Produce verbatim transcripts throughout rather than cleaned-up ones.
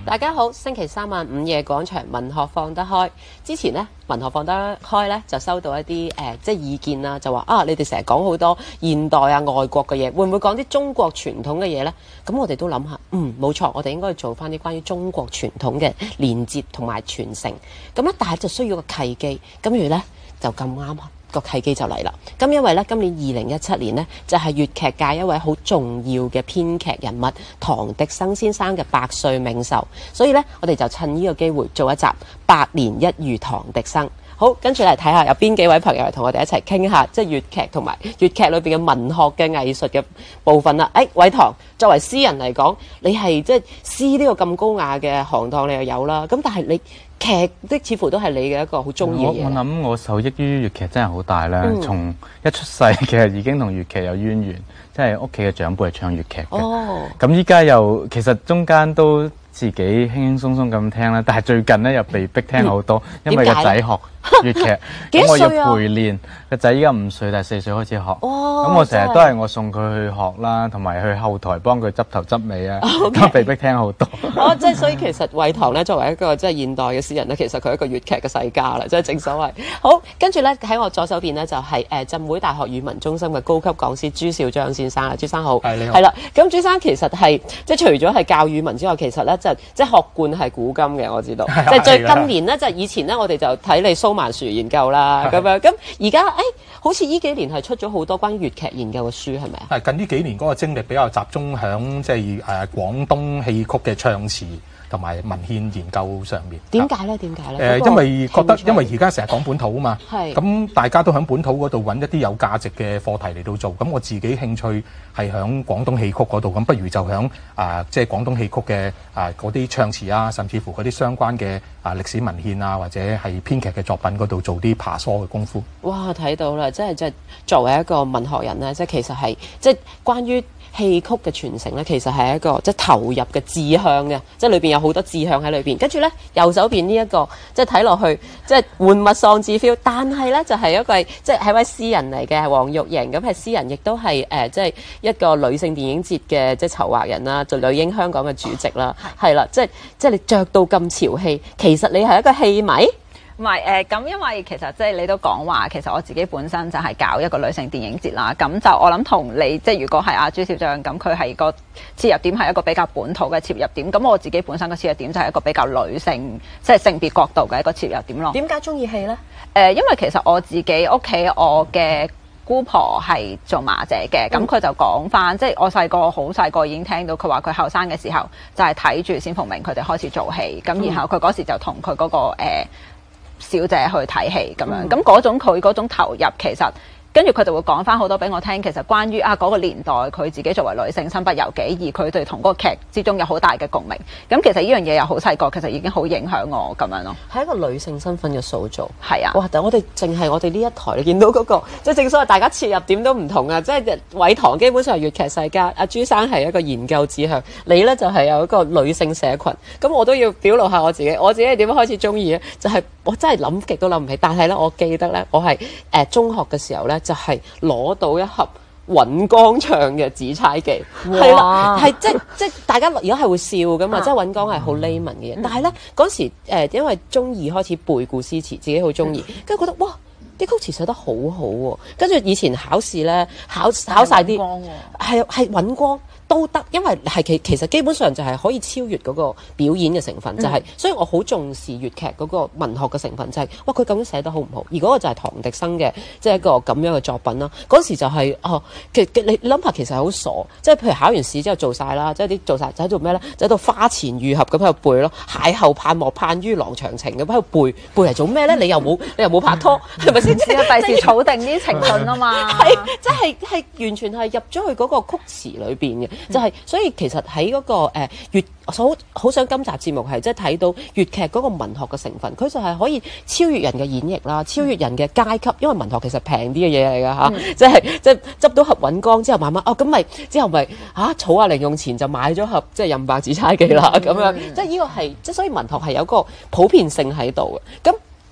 大家好，星期三晚午夜廣場文學放得開。之前呢，文學放得開呢，就收到一啲誒、呃、即係意見啦，就話啊，你哋成日講好多現代啊外國嘅嘢，會唔會講啲中國傳統嘅嘢呢？咁我哋都諗下，嗯，冇錯，我哋應該做翻啲關於中國傳統嘅連結同埋傳承。咁咧，但係就需要個契機，咁如呢，就咁啱個契機就嚟啦。咁因為咧，今年二零一七年呢，就係、是、粵劇界一位好重要嘅編劇人物唐滌生先生嘅百歲冥壽，所以咧，我哋就趁呢個機會做一集百年一遇唐滌生。好，跟住嚟睇下有邊幾位朋友嚟同我哋一齊傾下，即係粵劇同埋粵劇裏邊嘅文學嘅藝術嘅部分啦。誒、哎，偉棠作為詩人嚟講，你係即係詩呢個咁高雅嘅行當，你又有啦。咁但係你劇的似乎都係你嘅一個好中意嘅嘢。 我諗我受益於粵劇真係好大啦，嗯、從一出世其實已經同粵劇有淵源，即係屋企嘅長輩係唱粵劇嘅。哦，咁依家又其實中間都自己輕輕鬆鬆咁聽啦，但係最近咧又被逼聽好多，嗯、因為個仔學粵劇，咁我要陪練。個仔依家五歲，但係四歲開始學。咁、哦、我成日都係我送佢去學啦，同埋去後台幫佢執頭執尾啊，咁、okay. 被逼聽好多。 哦，即係所以其實偉棠咧作為一個即係現代嘅詩人咧，其實佢係一個粵劇嘅世家啦，即係正所謂。好，跟住咧喺我左手邊咧就係、是、誒、呃、浸會大學語文中心嘅高級講師朱兆章先生啦，朱生好。係，你好。係啦，咁朱生其實係即係除咗係教語文之外，其實咧就即係學貫係古今嘅，我知道。即係最近年咧，就係以前咧，我哋就睇你蘇曼殊研究啦，咁樣。咁而家誒，好似呢幾年係出咗好多關於粵劇研究嘅書，係咪啊？ 係近呢幾年嗰個精力比較集中喺即係誒廣東戲曲嘅唱詞同埋文獻研究上面。 點解咧？點解咧？ 誒、呃，因為覺得因為而家成日講本土啊嘛， 係咁大家都喺本土嗰度揾一啲有價值嘅課題嚟到做。咁我自己興趣係喺廣東戲曲嗰度，咁不如就喺啊即係廣東戲曲嘅啊嗰啲唱詞啊，甚至乎嗰啲相關嘅啊歷史文獻啊，或者係編劇嘅作品嗰度做啲爬梳嘅功夫。 哇！睇到啦，即係即係作為一個文學人咧，即係其實係即係關於戲曲嘅傳承咧，其實係一個即係投入嘅志向嘅，即係裏邊有好多志向喺裏邊。跟住咧，右手邊呢一個即係睇落去即係玩物喪志 feel，但係咧就係、是、一個即係係位詩人嚟嘅黃玉瑩，咁係詩人，亦都係誒即係一個女性電影節嘅即係籌劃人啦，做女英香港嘅主席啦，係啦，即係即係你着到咁潮氣，其實你係一個戲迷。 唔係誒，咁、呃、因為其實即係你都講話，其實我自己本身就係搞一個女性電影節啦。咁就我諗同你即係如果係阿朱兆章咁，佢係個切入點係一個比較本土嘅切入點。咁我自己本身嘅切入點就係一個比較女性即係性別角度嘅一個切入點咯。 點解中意戲呢？誒、 呃，因為其實我自己屋企我嘅姑婆係做馬姐嘅，咁佢就講翻，即係我細個好細個已經聽到佢話佢後生嘅時候就係睇住冼鳳鳴佢哋開始做戲，咁然後佢嗰時就同佢嗰個誒。呃小姐去睇戲咁樣，咁嗰種佢嗰種投入其實。跟住佢就會講翻好多俾我聽，其實關於啊嗰、那個年代佢自己作為女性身不由己，而佢哋同嗰個劇之中有好大嘅共鳴。咁其實呢樣嘢又好細個，其實已經好影響我咁樣咯。 係一個女性身份嘅塑造。係啊。哇！但我哋淨係我哋呢一台，你見到嗰、那個，即係正所謂大家切入點都唔同啊！即係偉棠基本上係粵劇世家，阿朱生係一個研究志向，你呢就係、是、有一個女性社群。咁我都要表露下我自己，我自己係點樣開始中意咧？就係、是、我真係諗極都諗唔起，但係咧我記得咧，我係誒、呃、中學嘅時候咧。就係攞到一盒尹光唱嘅《紫釵記》，係啦，係即即大家而家係會笑噶嘛，即係尹光係好 layman 嘅嘢。但係咧嗰時誒、呃，因為中二開始背古詩詞，自己好中意，跟住覺得哇，啲曲詞寫得好好、啊、喎。跟住以前考試咧，考考曬啲係係尹光。都得，因為係其其實基本上就係可以超越嗰個表演嘅成分，嗯、就係、是，所以我好重視粵劇嗰個文學嘅成分，就係、是，哇佢究竟寫得好唔好？而嗰個就係唐滌生嘅，即係一個咁樣嘅作品啦。嗰時就係、是，哦，其實你諗下，其實係好傻，即係譬如考完試之後做晒啦，即係啲做晒，就喺度咩咧？就喺度花前遇合咁喺度背咯，邂逅盼莫盼於郎長情咁喺度背，背嚟做咩咧？你又冇你又冇拍拖，係咪先？ 即係第時儲定啲情信啊嘛， 係即係係完全係入咗去嗰個曲詞裏邊嘅。就係、是，所以其實喺嗰、那個誒、呃、粵，好好想今集節目係即係睇到粵劇嗰個文學嘅成分，佢就係可以超越人嘅演繹啦，超越人嘅階級，因為文學其實平啲嘅嘢嚟㗎嚇，即係即係執到盒尹光之後慢慢哦咁咪之後咪嚇儲下零用錢就買咗盒即係任白紫釵記啦咁樣，即係呢個係即係所以文學係有個普遍性喺度嘅咁。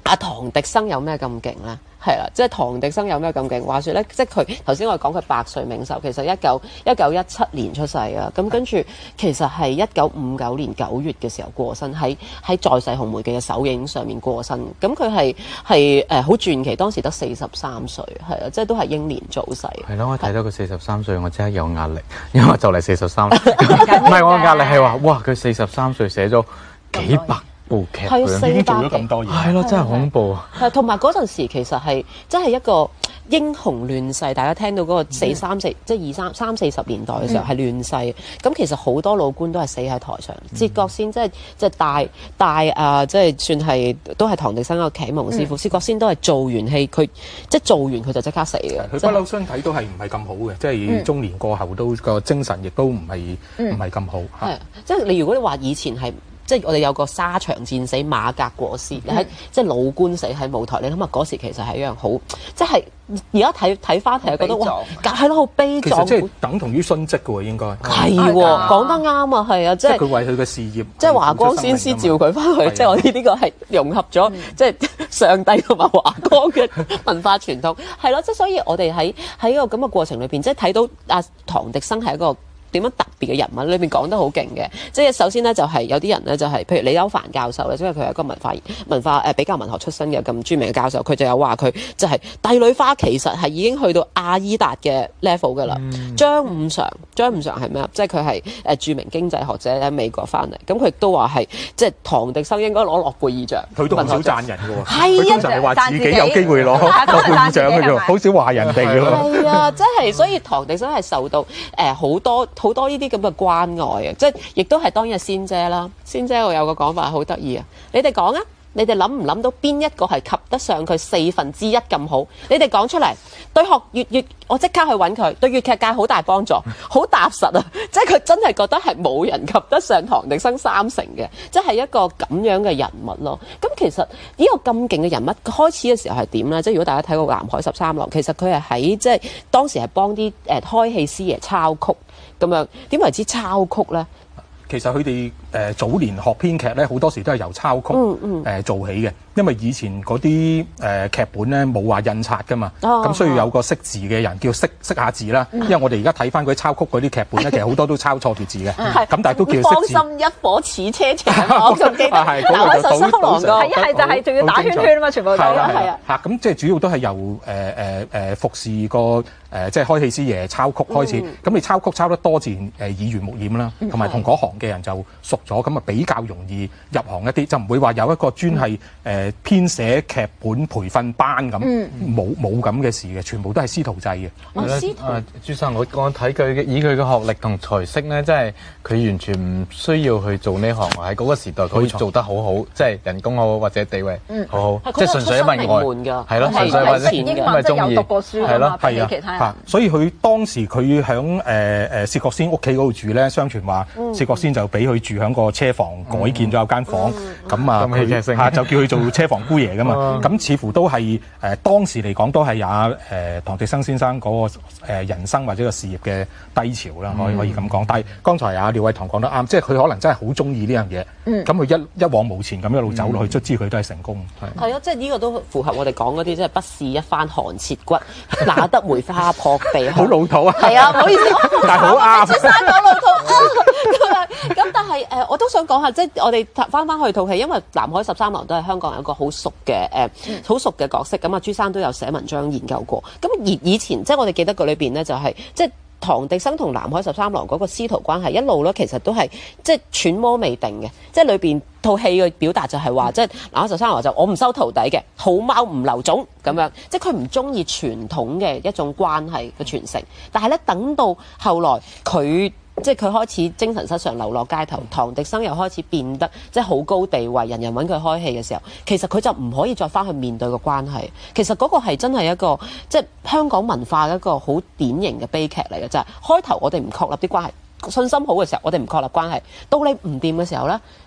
阿唐滌生有咩咁勁咧？係啦，即係唐滌生有咩咁勁？話說咧，即係佢頭先我哋講佢百歲冥壽，其實一九一九一七年出世啊，咁跟住其實係一九五九年九月嘅時候過身，喺喺在世紅梅記嘅首映上面過身。咁佢係係誒好傳奇，當時得四十三歲，係啊，即係都係英年早逝。 係咯，我睇到佢四十三歲，我即刻有壓力，因為我就嚟四十三。唔係我壓力係話，哇！佢四十三歲寫咗幾百部劇本， 已經做咗咁多嘢， 係咯，真係恐怖啊！ 係同埋嗰陣時其實係真係一個英雄亂世，大家聽到嗰個四三四、嗯、即係二三三四十年代嘅時候係亂世，咁、嗯、其實好多老官都係死喺台上。嗯、薛覺先即係即係大大啊，即係算係都係唐滌生個啟蒙師傅。薛覺先都係做完戲，佢即係做完佢就即刻死嘅。 佢不嬲身體都係唔係咁好嘅，即係中年過後都個精神亦都唔係唔係咁好。 係、嗯、即係你如果你話以前係。即係我哋有個沙場戰死馬革過屍，你喺、嗯、即係老官死喺舞台，你諗下嗰時其實係一樣好，即係而家睇睇翻係覺得哇，係咯好悲壯。 其實即係等同於殉職嘅喎，應該係喎，講得啱啊，係啊，即係佢為佢嘅事業， 即係華光先師召佢翻去，即係我哋呢個係融合咗、嗯、即係上帝同埋華光嘅文化傳統，係咯，即係所以我哋喺喺個咁嘅過程裏邊，即係睇到阿唐滌生係一個點樣特別嘅人物，裏面講得好勁嘅。即係首先咧，就係、是、有啲人咧，就係、是、譬如李歐梵教授咧，因為佢係一個文化文化誒、呃、比較文學出身嘅咁著名嘅教授，佢就有話佢就係帝女花其實係已經去到阿依達嘅 level 㗎啦。嗯、張五常，張五常係咩啊？即係佢係誒著名經濟學者喺美國翻嚟，咁佢亦都話係即係唐滌生應該攞諾貝爾獎。佢都唔少讚人㗎喎，佢通常係話自己有機會攞諾貝爾獎嘅啫，好少話人哋㗎喎。 係啊，即係所以唐滌生係受到誒好、呃、多。好多呢啲咁嘅關愛啊，即係亦都係當日仙姐啦。仙姐我有個講法好得意啊，你哋講啊，你哋諗唔諗到邊一個係及得上佢四分之一咁好？你哋講出嚟，對學粵粵，我即刻去揾佢，對粵劇界好大幫助，好踏實啊！即係佢真係覺得係冇人及得上唐滌生三成嘅，即係一個咁樣嘅人物咯。咁其實呢個咁勁嘅人物開始嘅時候係點咧？即係如果大家睇過《南海十三郎》，其實佢係喺即係當時係幫啲誒開戲師爺抄曲。咁樣點為之抄曲咧？ 其實佢哋誒早年學編劇咧，好多時都係由抄曲誒、嗯嗯呃、做起嘅。因為以前嗰啲誒劇本咧冇話印刷噶嘛，咁、哦、需要有個識字嘅人叫識識下字啦。嗯、因為我哋而家睇翻嗰啲抄曲嗰啲劇本咧，其實好多都抄錯條字嘅。咁、嗯、但係都叫識字。芳心一火似車長，我仲記得。係嗰個就倒倒上。係一係就係仲要打圈圈啊嘛，全部都係啊。嚇咁即係主要都係由誒誒誒服侍個誒即係開戲師爺抄曲開始。咁、嗯、你抄曲抄得多，自然誒耳濡目染啦，同埋同嗰行嘅人就熟咗，咁啊比較容易入行一啲，就唔會話有一個專係誒。呃編寫劇本培訓班咁，冇冇咁嘅事嘅，全部都係師徒制嘅。 哦，師徒。 啊，朱生，我我睇佢嘅，以佢嘅學歷同才識咧，真係佢完全唔需要去做呢行。喺嗰個時代，佢做得好好，即係人工好或者地位好好，即係純粹因為愛。係咯，純粹為咗因為中意。係咯，係啊，其他人。 所以佢當時佢響誒誒薛覺先屋企嗰度住咧，相傳話薛覺先就俾佢住響個車房，改建咗有間房，咁啊，嚇就叫佢做車房姑爺噶嘛，咁、嗯、似乎都係誒、呃、當時嚟講都係也誒唐滌生先生嗰、那個、呃、人生或者個事業嘅低潮啦，可以可以咁講。但係剛才阿廖偉棠講得啱，即係佢可能真係好中意呢樣嘢，咁佢、嗯、一一往無前咁一路走落去，卒之佢都係成功。係係啊，即係呢個都符合我哋講嗰啲，即係不試一番寒徹骨，哪得梅花撲鼻。 好老土啊！ 係啊，唔好意思， 但係好啱。 朱生講老土咁咁但係誒、呃，我都想講下，即係我哋翻翻去套戲，因為《南海十三郎》都係香港有一個好熟嘅誒，好、呃、熟嘅角色。咁啊，朱生都有寫文章研究過。咁而以前即係我哋記得個裏邊咧，就係、是、即係唐滌生同南海十三郎嗰個師徒關係一路咧，其實都係即係揣摩未定嘅。即係裏邊套戲嘅表達就係話，即係南海十三郎就我唔收徒弟嘅，好貓唔留種咁樣。即係佢唔中意傳統嘅一種關係嘅傳承。但係咧，等到後來佢。即係佢開始精神失常，流落街頭。唐滌生又開始變得即係好高地位，人人揾佢開戲嘅時候，其實佢就唔可以再翻去面對個關係。其實嗰個係真係一個即係香港文化嘅一個好典型嘅悲劇嚟嘅，就係開頭我哋唔確立啲關係，信心好嘅時候我哋唔確立關係，到你唔掂嘅時候呢，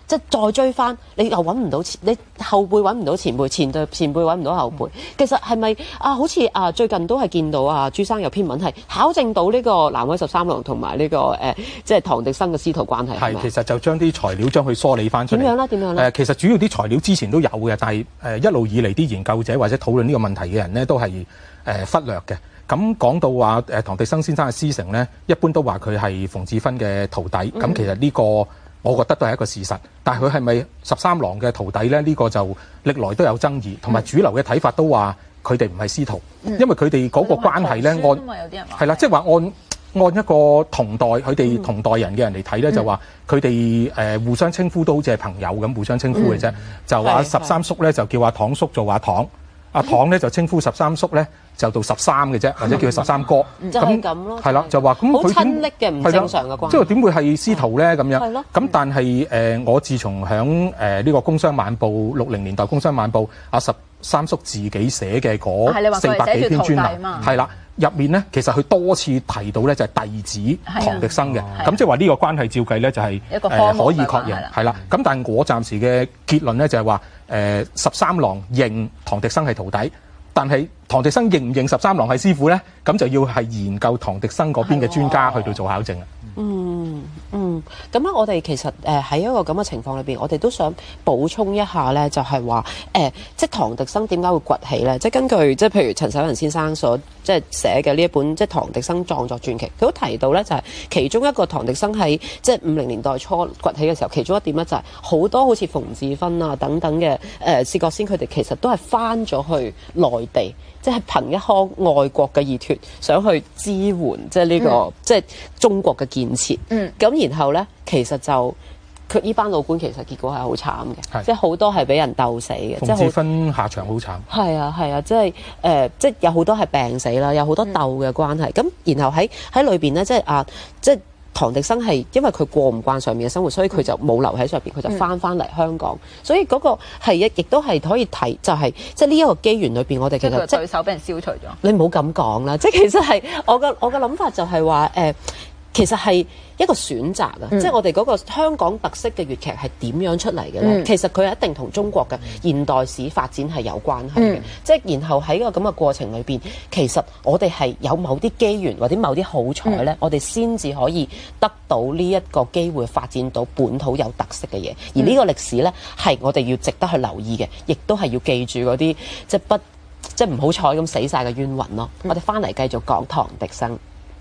即係再追翻，你又揾唔到前，你後輩揾唔到前輩，前輩前輩揾唔到後輩。其實係咪啊？好似啊，最近都係見到啊，朱生有篇文係考證到呢個南海十三郎同埋呢個誒、呃，即係唐滌生嘅師徒關係。 係，其實就將啲材料將佢梳理翻出嚟。 點樣咧？點樣咧？ 誒，其實主要啲材料之前都有嘅，但係誒一路以嚟啲研究者或者討論呢個問題嘅人咧，都係誒忽略嘅。咁講到話誒唐滌生先生嘅師承咧，一般都話佢係馮志芬嘅徒弟。咁、嗯、其實呢個我覺得都係一個事實，但係佢係咪十三郎嘅徒弟咧？呢、呢個就歷來都有爭議，同埋主流嘅睇法都話佢哋唔係師徒，嗯、因為佢哋嗰個關係咧，按係啦，即係話按按一個同代佢哋同代人嘅人嚟睇咧，就話佢哋誒互相稱呼都好似係朋友咁互相稱呼嘅啫。嗯、就話十三叔咧就叫阿唐叔做阿唐，阿唐咧就稱呼十三叔咧就到十三嘅啫，或者叫佢十三哥。 就係咁咯。係啦， 就話咁佢好親昵嘅唔正常嘅關係。 即係點會係師徒咧？咁樣。 係咯。 咁但係誒、呃，我自從響誒呢個《工商晚報》六零年代《工商晚報》阿十三叔自己寫嘅嗰四百幾篇專欄，係啦。入面咧，其實佢多次提到咧，就係弟子唐滌生嘅，咁即係話呢個關係照計咧，就係、是、誒、呃、可以確認，係啦。咁但係我暫時嘅結論咧，就係話誒十三郎認唐滌生係徒弟，但係唐滌生認唔認十三郎係師傅咧，咁就要係研究唐滌生嗰邊嘅專家去到做考證啊。 嗯嗯，咁咧，我哋其實誒喺一個咁嘅情況裏邊，我哋都想補充一下咧，就係話誒，即係唐滌生點解會崛起咧？即係根據即係譬如陳守仁先生所即係寫嘅呢一本即係唐滌生創作傳奇，佢都提到咧，就係其中一個唐滌生喺即係五零年代初崛起嘅時候，其中一點咧就係好多好似馮志芬啊等等嘅誒薛覺先，佢哋其實都係翻咗去內地。即係憑一腔愛國嘅熱血，想去支援即係呢、這個、嗯、即係中國嘅建設。嗯，咁然後咧，其實就佢呢班老官其實結果係好慘嘅，即係好多係俾人鬥死嘅。 馮志芬下場好慘。 係啊係啊，即係誒、呃，即係有好多係病死啦，有好多鬥嘅關係。咁、嗯、然後喺喺裏邊咧，即係啊，即係。唐滌生係因為佢過唔慣上面嘅生活，所以佢就冇留喺上邊，佢就翻翻嚟香港。嗯、所以嗰個係亦亦都係可以睇，就係即係呢一個機緣裏邊，我哋其實即係對手俾人消除咗。 你唔好咁講啦，即係其實係我嘅我嘅諗法就係話誒。呃其實係一個選擇啊，嗯、即係我哋嗰個香港特色嘅粵劇係點樣出嚟嘅咧？嗯、其實佢一定同中國嘅現代史發展係有關係嘅。嗯、即係然後喺個咁嘅過程裏邊，其實我哋係有某啲機緣或者某啲好彩咧，嗯、我哋先至可以得到呢一個機會發展到本土有特色嘅嘢。而呢個歷史咧，係我哋要值得去留意嘅，亦都係要記住嗰啲即係不即係唔好彩咁死晒嘅冤魂咯。嗯、我哋翻嚟繼續講唐滌生。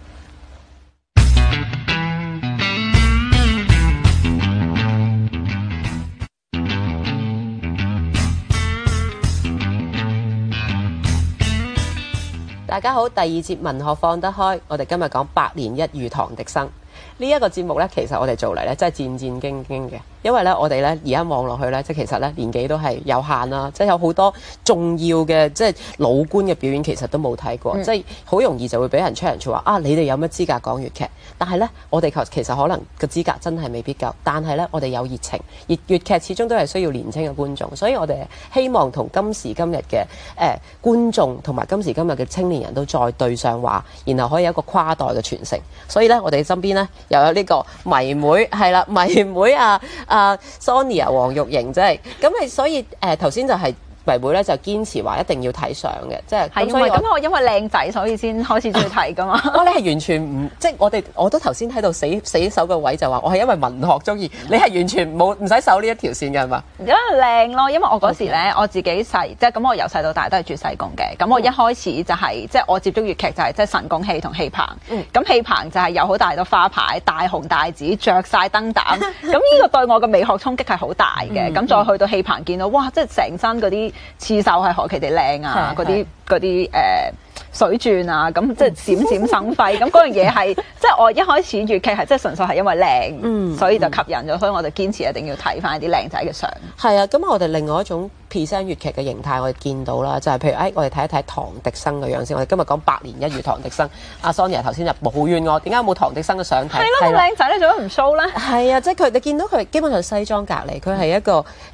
大家好，第二節文學放得開，我哋今日講百年一遇唐滌生。呢一個節目呢，其實我哋做嚟呢，真係戰戰兢兢嘅，因為呢，我哋呢而家望落去呢，即係其實呢年紀都係有限啦，即係有好多重要嘅即係老倌嘅表演，其實都冇睇過，嗯、即係好容易就會俾人出人處話啊！你哋有乜資格講粵劇？但係呢，我哋其實可能個資格真係未必夠，但係呢，我哋有熱情，而粵劇始終都係需要年輕嘅觀眾，所以我哋希望同今時今日嘅誒、呃、觀眾同埋今時今日嘅青年人都再對上話，然後可以有一個跨代嘅傳承。所以呢，我哋身邊呢，又有呢個迷妹，係啦，迷妹啊啊 Sonia 黃玉瑩，即係咁係，所以誒頭先就係、是。迷妹咧就堅持話一定要睇相嘅，即係咁。所以咁我因為靚仔，所以先開始中意睇噶嘛。 我你係完全唔即係我哋，我都頭先喺度死死守個位就話，我係因為文學中意。你係完全冇唔使守呢一條線嘅係嘛？ 因為靚咯，因為我嗰時咧 Okay. 我自己細即係咁，我由細到大都係住西貢嘅。咁我一開始就係、是、即係我接觸粵劇就係即係神功戲同戲棚。咁戲棚就係有好大多花牌、大紅大紫、着晒燈膽。咁呢個對我嘅美學衝擊係好大嘅。咁再去到戲棚見到哇，即係成身嗰啲。刺繡係何其地靚啊！嗰啲嗰啲誒水鑽啊，咁即係閃閃生輝。咁嗰樣嘢係即係我一開始粵劇係即係純粹係因為靚，嗯、所以就吸引咗，所以我就堅持一定要睇翻啲靚仔嘅相。係啊，咁我哋另外一種 present 粵劇嘅形態，我哋見到啦，就係、是、譬如誒、哎，我哋睇一睇唐滌生嘅樣先。我哋今日講百年一遇唐滌生。阿 Sonia 頭先就冇怨我，點解冇唐滌生嘅相睇？ 係咯，咁靚仔咧，做乜唔 show 咧？ 係啊，即係佢你見到佢基本上西裝革履，佢係一個誒。呃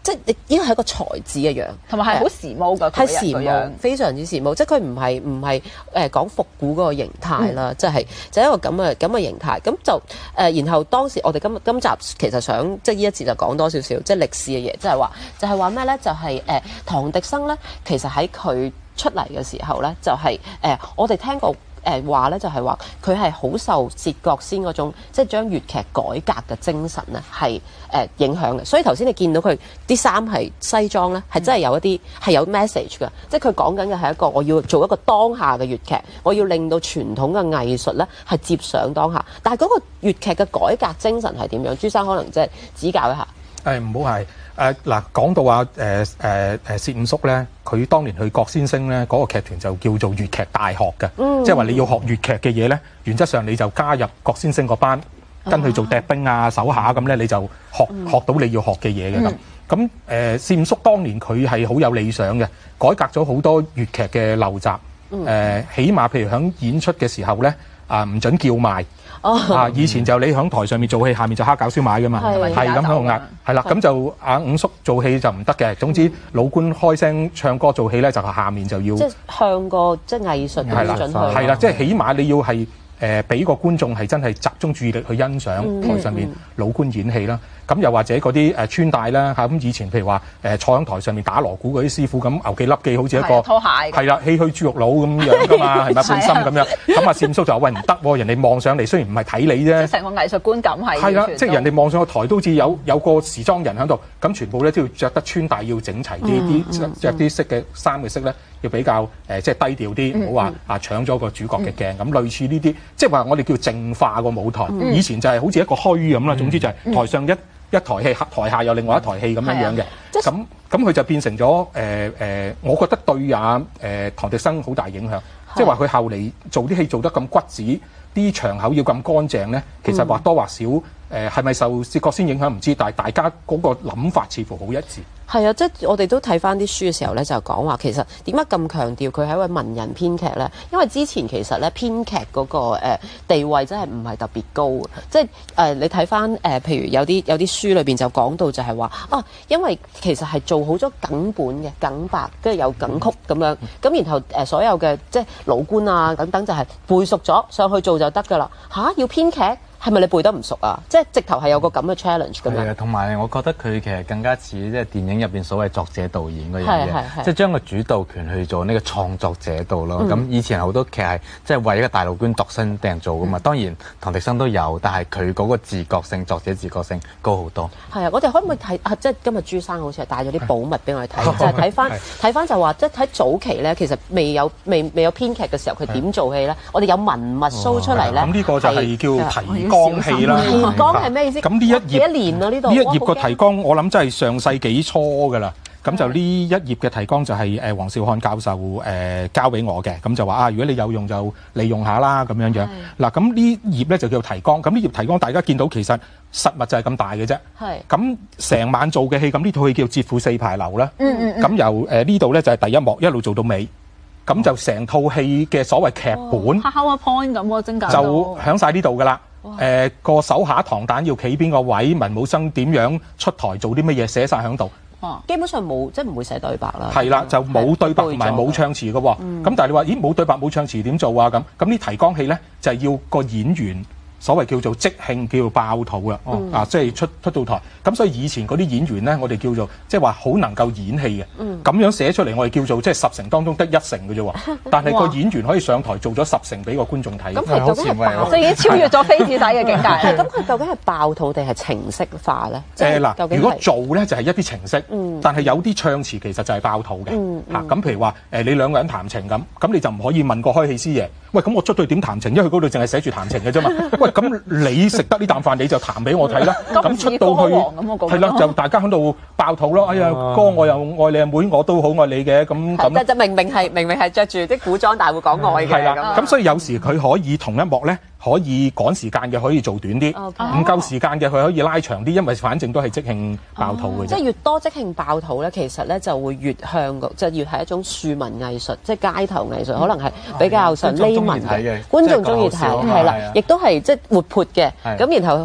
即係呢個係一個才子嘅樣， 同埋係好時髦㗎， 係時髦，非常之時髦。即係佢唔係唔係誒講復古嗰個形態啦，即係就係一個咁嘅咁嘅形態。咁就誒、呃，然後當時我哋今今集其實想即係呢一節就講多少少即係歷史嘅嘢，即係話就係話咩咧？就係、是、誒、呃、唐迪生咧，其實喺佢出嚟嘅時候咧，就係、是、誒、呃、我哋聽過。誒話咧就係話佢係好受薛覺先嗰種即係將粵劇改革嘅精神咧係誒影響嘅，所以頭先你見到佢啲衫係西裝咧係真係有一啲係有 message 嘅，即係佢講緊嘅係一個我要做一個當下嘅粵劇，我要令到傳統嘅藝術咧係接上當下，但係嗰個粵劇嘅改革精神係點樣？朱生可能即係指教一下。 誒唔好係誒嗱，講到話誒誒誒薛五叔咧，佢當年去郭先聲咧，嗰、那個劇團就叫做粵劇大學嘅，嗯、即係話你要學粵劇嘅嘢咧，原則上你就加入郭先聲個班，跟佢做笛兵啊、手下咁咧，你就學、嗯、學到你要學嘅嘢嘅咁。咁誒薛五叔當年佢係好有理想嘅，改革咗好多粵劇嘅陋習，誒、嗯呃、起碼譬如喺演出嘅時候咧，啊唔準叫賣。哦、啊！以前就你喺台上面做戲，下面就蝦餃燒賣噶嘛，係咁喺度壓，係啦，咁就阿五叔做戲就唔得嘅。總之老官開聲唱歌做戲咧，就下面就要即係向個即係藝術標準去。係啦，即係起碼你要係誒俾個觀眾係真係集中注意力去欣賞、嗯、台上面老官演戲啦。咁又或者嗰啲誒穿戴啦嚇，咁以前譬如話誒、呃、坐喺台上面打鑼鼓嗰啲師傅咁牛記笠記好似一個拖鞋， 係啦，唏噓豬肉佬咁樣噶嘛，係咪半心咁樣？咁阿薛五叔就話喂唔得喎，人哋望上嚟雖然唔係睇你啫， 成個藝術觀感係係啦，即係人哋望上個台都好似有有個時裝人喺度，咁全部咧都要着得穿戴要整齊啲，啲著啲色嘅衫嘅色咧要比較誒、呃、即係低調啲，唔好話啊搶咗個主角嘅鏡咁，嗯、類似呢啲，即係話我哋叫淨化個舞台。嗯、以前就係好似一個虛咁啦，總之就係台上一。一台戲，台下有另外一台戲咁樣樣嘅，咁咁佢就變成咗誒誒，我覺得對阿誒、呃、唐迪生好大影響，即係話佢後嚟做啲戲做得咁骨子，啲場口要咁乾淨咧，其實或多或少誒係咪受薛覺先影響唔知，但係大家嗰個諗法似乎好一致。 係啊，即係我哋都睇翻啲書嘅時候咧，就講話其實點解咁強調佢係一位文人編劇咧？因為之前其實咧編劇嗰個誒地位真係唔係特別高嘅，即係誒你睇翻誒，譬如有啲有啲書裏邊就講到就係話啊，因為其實係做好咗梗本嘅梗白，跟住有梗曲咁樣，咁然後誒所有嘅即係老官啊等等就係背熟咗上去做就得㗎啦嚇，要編劇。係咪你背得唔熟啊？即係直頭係有個咁嘅 challenge 咁樣。係啊， 同埋我覺得佢其實更加似即係電影入邊所謂作者導演嗰樣嘢，即係將個主導權去做呢個創作者度咯。咁、嗯、以前好多劇係即係為一個大老倌度身訂做噶嘛。嗯、當然唐迪生都有，但係佢嗰個自覺性、作者自覺性高好多。係啊，我哋可唔可以睇啊？即係今日朱生好似係帶咗啲寶物俾我哋睇，就係睇翻睇翻就話，即係睇早期咧，其實未有未未有編劇嘅時候，佢點做戲咧？我哋有文物 show 出嚟咧。咁呢個就係叫提綱戲啦。提綱係咩意思？咁呢一頁幾多年啊？呢度呢一頁個提綱，我諗真係上世紀初㗎啦。咁就呢一頁嘅提綱就係誒黃兆漢教授誒、呃、交俾我嘅，咁就話啊，如果你有用就利用下啦咁樣樣。嗱，咁呢頁咧就叫提綱。咁呢頁提綱大家見到其實實物就係咁大嘅啫。係。咁成晚做嘅戲，咁呢套戲叫《折虎四牌樓》啦。嗯嗯嗯。咁由誒呢度咧就係第一幕一路做到尾。咁就成套戲嘅所謂劇本。PowerPoint 咁喎，真㗎。就響晒呢度㗎啦。誒個、呃、手下唐旦要企邊個位，文武生點樣出台做啲乜嘢，寫晒喺度。哦，基本上冇，即係唔會寫對白啦。係啦，就冇對白同埋冇唱詞嘅喎。咁、嗯、但係你話，咦冇對白冇唱詞點做啊？咁咁呢提綱戲咧，就係、是、要個演員所謂叫做即興，叫做爆肚啦。哦、嗯，啊，即係出出到台。咁所以以前嗰啲演員咧，我哋叫做即係話好能夠演戲嘅。嗯。咁樣寫出嚟，我哋叫做即係十成當中得一成嘅啫喎。但係個演員可以上台做咗十成俾個觀眾睇。咁佢究竟係爆？就已經超越咗飛子仔嘅境界。咁佢究竟係爆肚定係程式化咧？誒嗱、呃，如果做咧就係、是、一啲程式。嗯。但係有啲唱詞其實就係爆肚嘅。嗯嗯。咁、啊、譬如話誒、呃，你兩個人彈情咁，咁你就唔可以問個開戲師爺，喂，咁我出去點彈情？因為佢嗰度淨係寫住彈情嘅啫嘛。喂，咁你食得呢啖飯你就彈俾我睇啦。咁出到去係啦，就大家喺度爆肚咯。哎呀，哥我又愛你阿妹，我都好愛你嘅。咁咁就明明係明明係著住啲古裝，但係會講愛嘅。係啦，咁所以有時佢可以同一幕咧，可以趕時間嘅可以做短啲，唔、okay. 夠時間嘅佢可以拉長啲，因為反正都係即興爆肚嘅啫。即係越多即興爆肚咧，其實咧就會越向個即係越係一種庶民藝術，即係街頭藝術，嗯、可能係比較上 layman 嘅觀眾中意睇，係啦，亦都係即係活潑嘅。咁然後去。即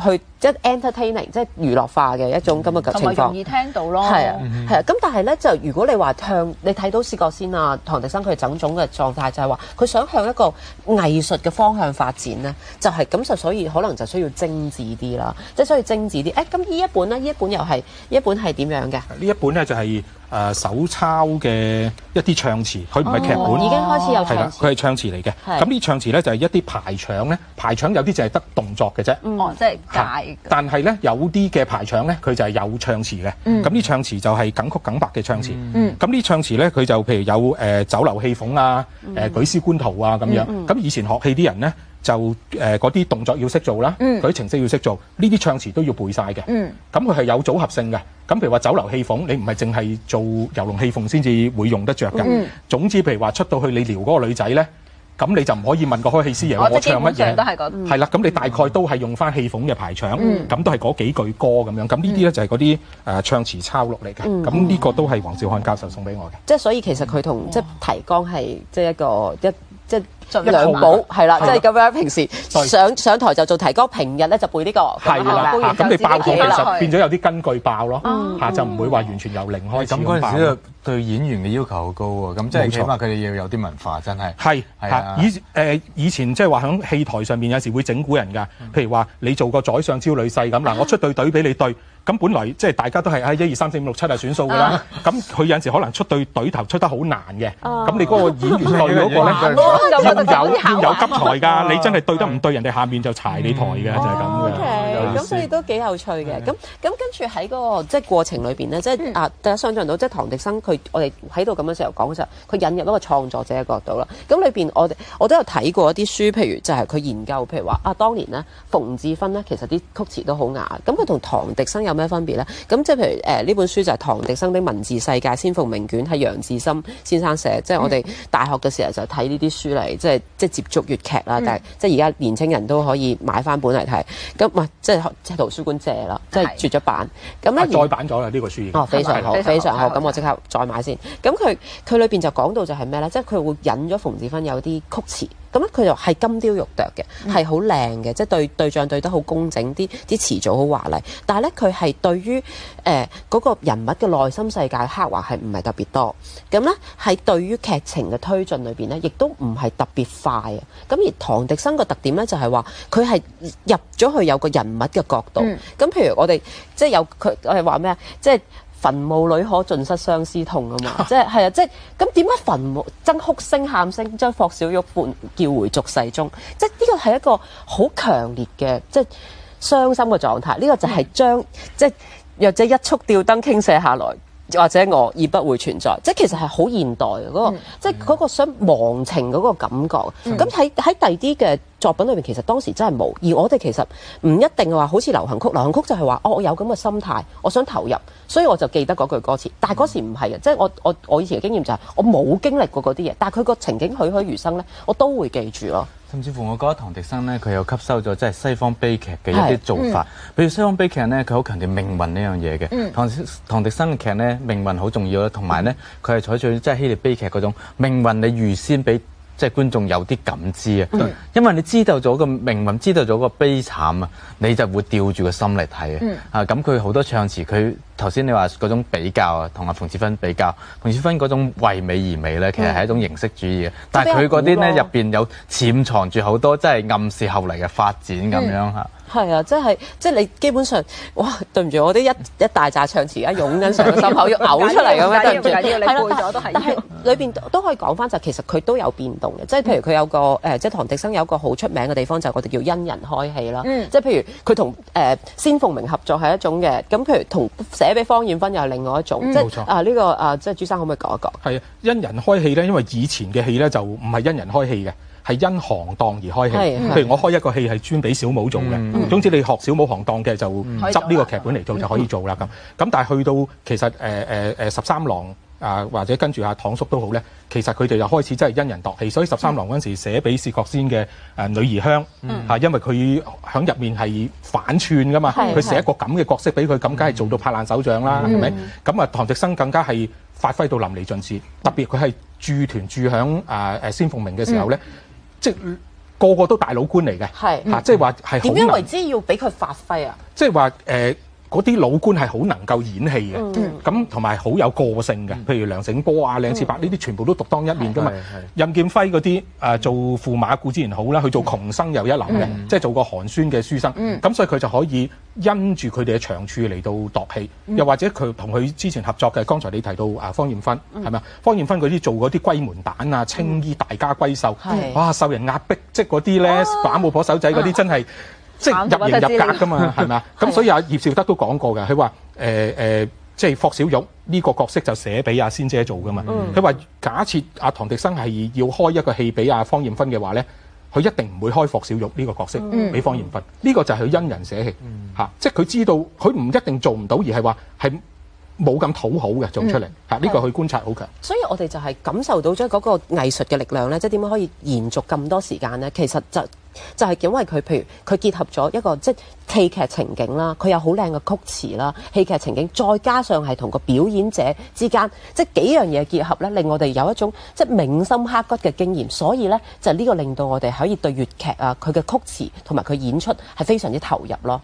即係 entertaining， 即係娛樂化嘅一種咁嘅情況。 同埋容易聽到咯。 係啊，係啊。咁但係咧，就如果你話向你睇到薛覺先啊、唐迪生佢哋種種嘅狀態，就係話佢想向一個藝術嘅方向發展咧，就係咁就所以可能就需要精緻啲啦，即係需要精緻啲。誒，咁呢一本咧，呢一本又係呢一本係點樣嘅？ 呢一本咧就係、是。誒、呃、手抄嘅一啲唱詞，佢唔係劇本， 哦、已經開始有唱詞。係啦， 佢係唱詞嚟嘅。咁呢唱詞咧就係、是、一啲排場咧，排場有啲就係得動作嘅啫。哦、 嗯，即係解。 但係咧有啲嘅排場咧，佢就係有唱詞嘅。咁呢、嗯、唱詞就係梗曲梗白嘅唱詞。嗯。咁呢唱詞咧，佢就譬如有誒、呃、酒樓戲鳳啊，誒、呃、舉絲觀圖啊咁樣。咁、嗯嗯、以前學戲啲人咧。就誒嗰啲動作要識做啦，嗰啲、嗯、程式要識做，呢啲唱詞都要背晒嘅。咁佢係有組合性嘅。咁譬如話酒樓戲鳳，你唔係淨係做遊龍戲鳳先至會用得着㗎。嗯、總之譬如話出到去你撩嗰個女仔咧，咁你就唔可以問個開戲師爺、哦、我唱乜嘢。係啦，咁你大概都係用翻戲鳳嘅排場，咁、嗯、都係嗰幾句歌咁樣。咁呢啲咧就係嗰啲誒唱詞抄落嚟嘅。咁呢、嗯、個都係黃兆漢教授送俾我嘅。 即係所以其實佢同即係提綱係即係一個一即係。兩寶係啦，即係咁樣。平時上上台就做提綱，平日咧就背呢個。 係啦，咁你爆肚其實變咗有啲根據爆咯，嚇就唔會話完全由零開始咁爆。咁嗰陣時對演員嘅要求好高喎，咁即係起碼佢哋要有啲文化，真係。係係以誒以前即係話喺戲台上面有時會整蠱人㗎，譬如話你做個宰相招女婿咁嗱，我出對隊俾你對。咁本來即係大家都係喺一二三四五六七係選數㗎啦，咁佢有陣時可能出對隊頭出得好難嘅，咁你嗰個演員對嗰個咧要有要有急才㗎，你真係對得唔對，人哋下面就柴你台嘅，就係咁嘅。 咁所以都幾有趣嘅。咁咁跟住喺嗰個即係過程裏邊咧，即係啊大家想象到即係唐迪生佢我哋喺度咁嘅時候講嘅時候，佢引入一個創作者嘅角度啦。咁裏邊我哋我都有睇過一啲書，譬如就係佢研究，譬如話啊當年咧馮志芬咧其實啲曲詞都好雅，咁佢同唐迪生有咩分別咧？咁即係譬如誒呢、呃、本書就係唐迪生的文字世界先鳳鳴卷，係楊志森先生寫，即係我哋大學嘅時候就睇呢啲書嚟，即係即係接觸粵劇啦。嗯、但係即係而家年青人都可以買翻本嚟睇，咁唔係即係即係圖書館借啦，即係絕咗版。咁咧再版咗啦呢個書已經。 哦，非常好，非常好。咁我即刻再買先。咁佢佢裏邊就講到就係咩咧？即係佢會引咗馮志芬有啲曲詞。咁咧佢就係金雕玉琢嘅，係好靚嘅，即係對對仗對得好工整，啲啲詞組好華麗。但係咧佢係對於誒嗰個人物嘅內心世界刻畫係唔係特別多。咁咧係對於劇情嘅推進裏邊咧，亦都唔係特別快啊。咁而唐迪生個特點咧就係話佢係入咗去有個人物嘅角度。咁、嗯、譬如我哋即係有佢我哋話咩啊？即係。墳墓裏可盡失相思痛啊嘛，即係係啊，即係咁點解墳墓爭哭聲喊聲將霍小玉伴叫回俗世中？即係呢個係一個好強烈嘅即係傷心嘅狀態。呢、這個就係將、嗯、即係若者一束吊燈傾瀉下來，或者我已不會存在。即係其實係好現代嘅嗰、那個，嗯、即係嗰個想忘情嗰個感覺。咁喺喺第二啲嘅作品裏邊，其實當時真係冇。而我哋其實唔一定話好似流行曲，流行曲就係話哦，我有咁嘅心態，我想投入。所以我就記得嗰句歌詞，但係嗰時唔係嘅，即係我我我以前嘅經驗就係我冇經歷過嗰啲嘢，但係佢個情景栩栩如生咧，我都會記住咯。 甚至乎我覺得唐迪生咧，佢又吸收咗即係西方悲劇嘅一啲做法，比如西方悲劇咧，佢好強調命運呢樣嘢嘅。嗯、唐唐迪生嘅劇咧，命運好重要啦，同埋咧佢係採取即係希臘悲劇嗰種命運，你預先俾。即係觀眾有啲感知啊，嗯、因為你知道咗個命運，知道咗個悲慘啊，你就會吊住個心嚟睇、嗯、啊。啊，咁佢好多唱詞，佢頭先你話嗰種比較啊，同阿馮志芬比較，馮志芬嗰種為美而美咧，其實係一種形式主義嘅。嗯、但係佢嗰啲咧入邊有潛藏住好多，即係暗示後嚟嘅發展咁樣嚇。嗯係啊，即係即係你基本上，哇！對唔住，我啲一一大紮唱詞而家湧緊上個心口，要嘔出嚟咁樣，對唔住。係啦，但係裏邊都可以講翻就其實佢都有變動嘅，即係譬如佢有個誒，即係唐迪生有個好出名嘅地方就係我哋叫因人開戲啦。即係譬如佢同誒仙鳳鳴合作係一種嘅，咁譬如同寫俾芳艷芬又係另外一種。即係啊呢個啊，即係朱生可唔可以講一講？係啊， 因人開戲咧，因為以前嘅戲咧就唔係因人開戲嘅。係因行當而開戲，譬如我開一個戲係專俾小武做嘅，嗯、總之你學小武行當嘅就執呢個劇本嚟做就可以做啦咁。咁但係去到其實誒誒誒十三郎啊或者跟住阿唐叔都好咧，其實佢哋又開始真係因人度戲，所以十三郎嗰陣時寫俾薛覺先嘅誒女兒香嚇，嗯、因為佢喺入面係反串噶嘛，佢寫一個咁嘅角色俾佢，咁梗係做到拍爛手掌啦，係咪？咁啊唐迪生更加係發揮到淋漓盡致，特別佢係駐團駐響啊誒仙鳳鳴嘅時候咧。嗯即係個個都大佬官嚟嘅， 係嚇，即係話係點樣為之要俾佢發揮啊？ 即係話誒。嗰啲老官係好能夠演戲嘅，咁同埋好有個性嘅，譬如梁醒波啊、靚次伯呢啲，全部都獨當一面噶嘛。任劍輝嗰啲誒做駙馬固之然好啦，佢做窮生又一流嘅，嗯、即係做個寒酸嘅書生，咁、嗯、所以佢就可以因住佢哋嘅長處嚟到度戲，嗯、又或者佢同佢之前合作嘅，剛才你提到啊方艷芬係咪啊？方艷芬嗰啲做嗰啲閨門旦啊、青衣大家閨秀，嗯、哇受人壓迫，即係嗰啲咧把武婆手仔嗰啲真係。即係入型入格㗎嘛，係咪啊？咁所以阿葉紹德都講過嘅，佢話誒誒，即係霍小玉呢個角色就寫俾阿仙姐做㗎嘛。佢話、嗯、假設阿唐滌生係要開一個戲俾阿方艷芬嘅話咧，佢一定唔會開霍小玉呢個角色俾方艷芬。呢、嗯、個就係佢因人寫戲嚇、嗯啊，即係佢知道佢唔一定做唔到，而係話係冇咁討好嘅做出嚟嚇。呢、嗯、個佢觀察好強。 所以我哋就係感受到咗嗰個藝術嘅力量咧，即係點樣可以延續咁多時間咧？其實就就係因為佢，譬如佢結合咗一個即係戲劇情景啦，佢有好靚嘅曲詞啦，戲劇情景，再加上係同個表演者之間即係幾樣嘢結合咧，令我哋有一種即係銘心刻骨嘅經驗。所以咧，就呢個令到我哋可以對粵劇啊，佢嘅曲詞同埋佢演出係非常之投入咯。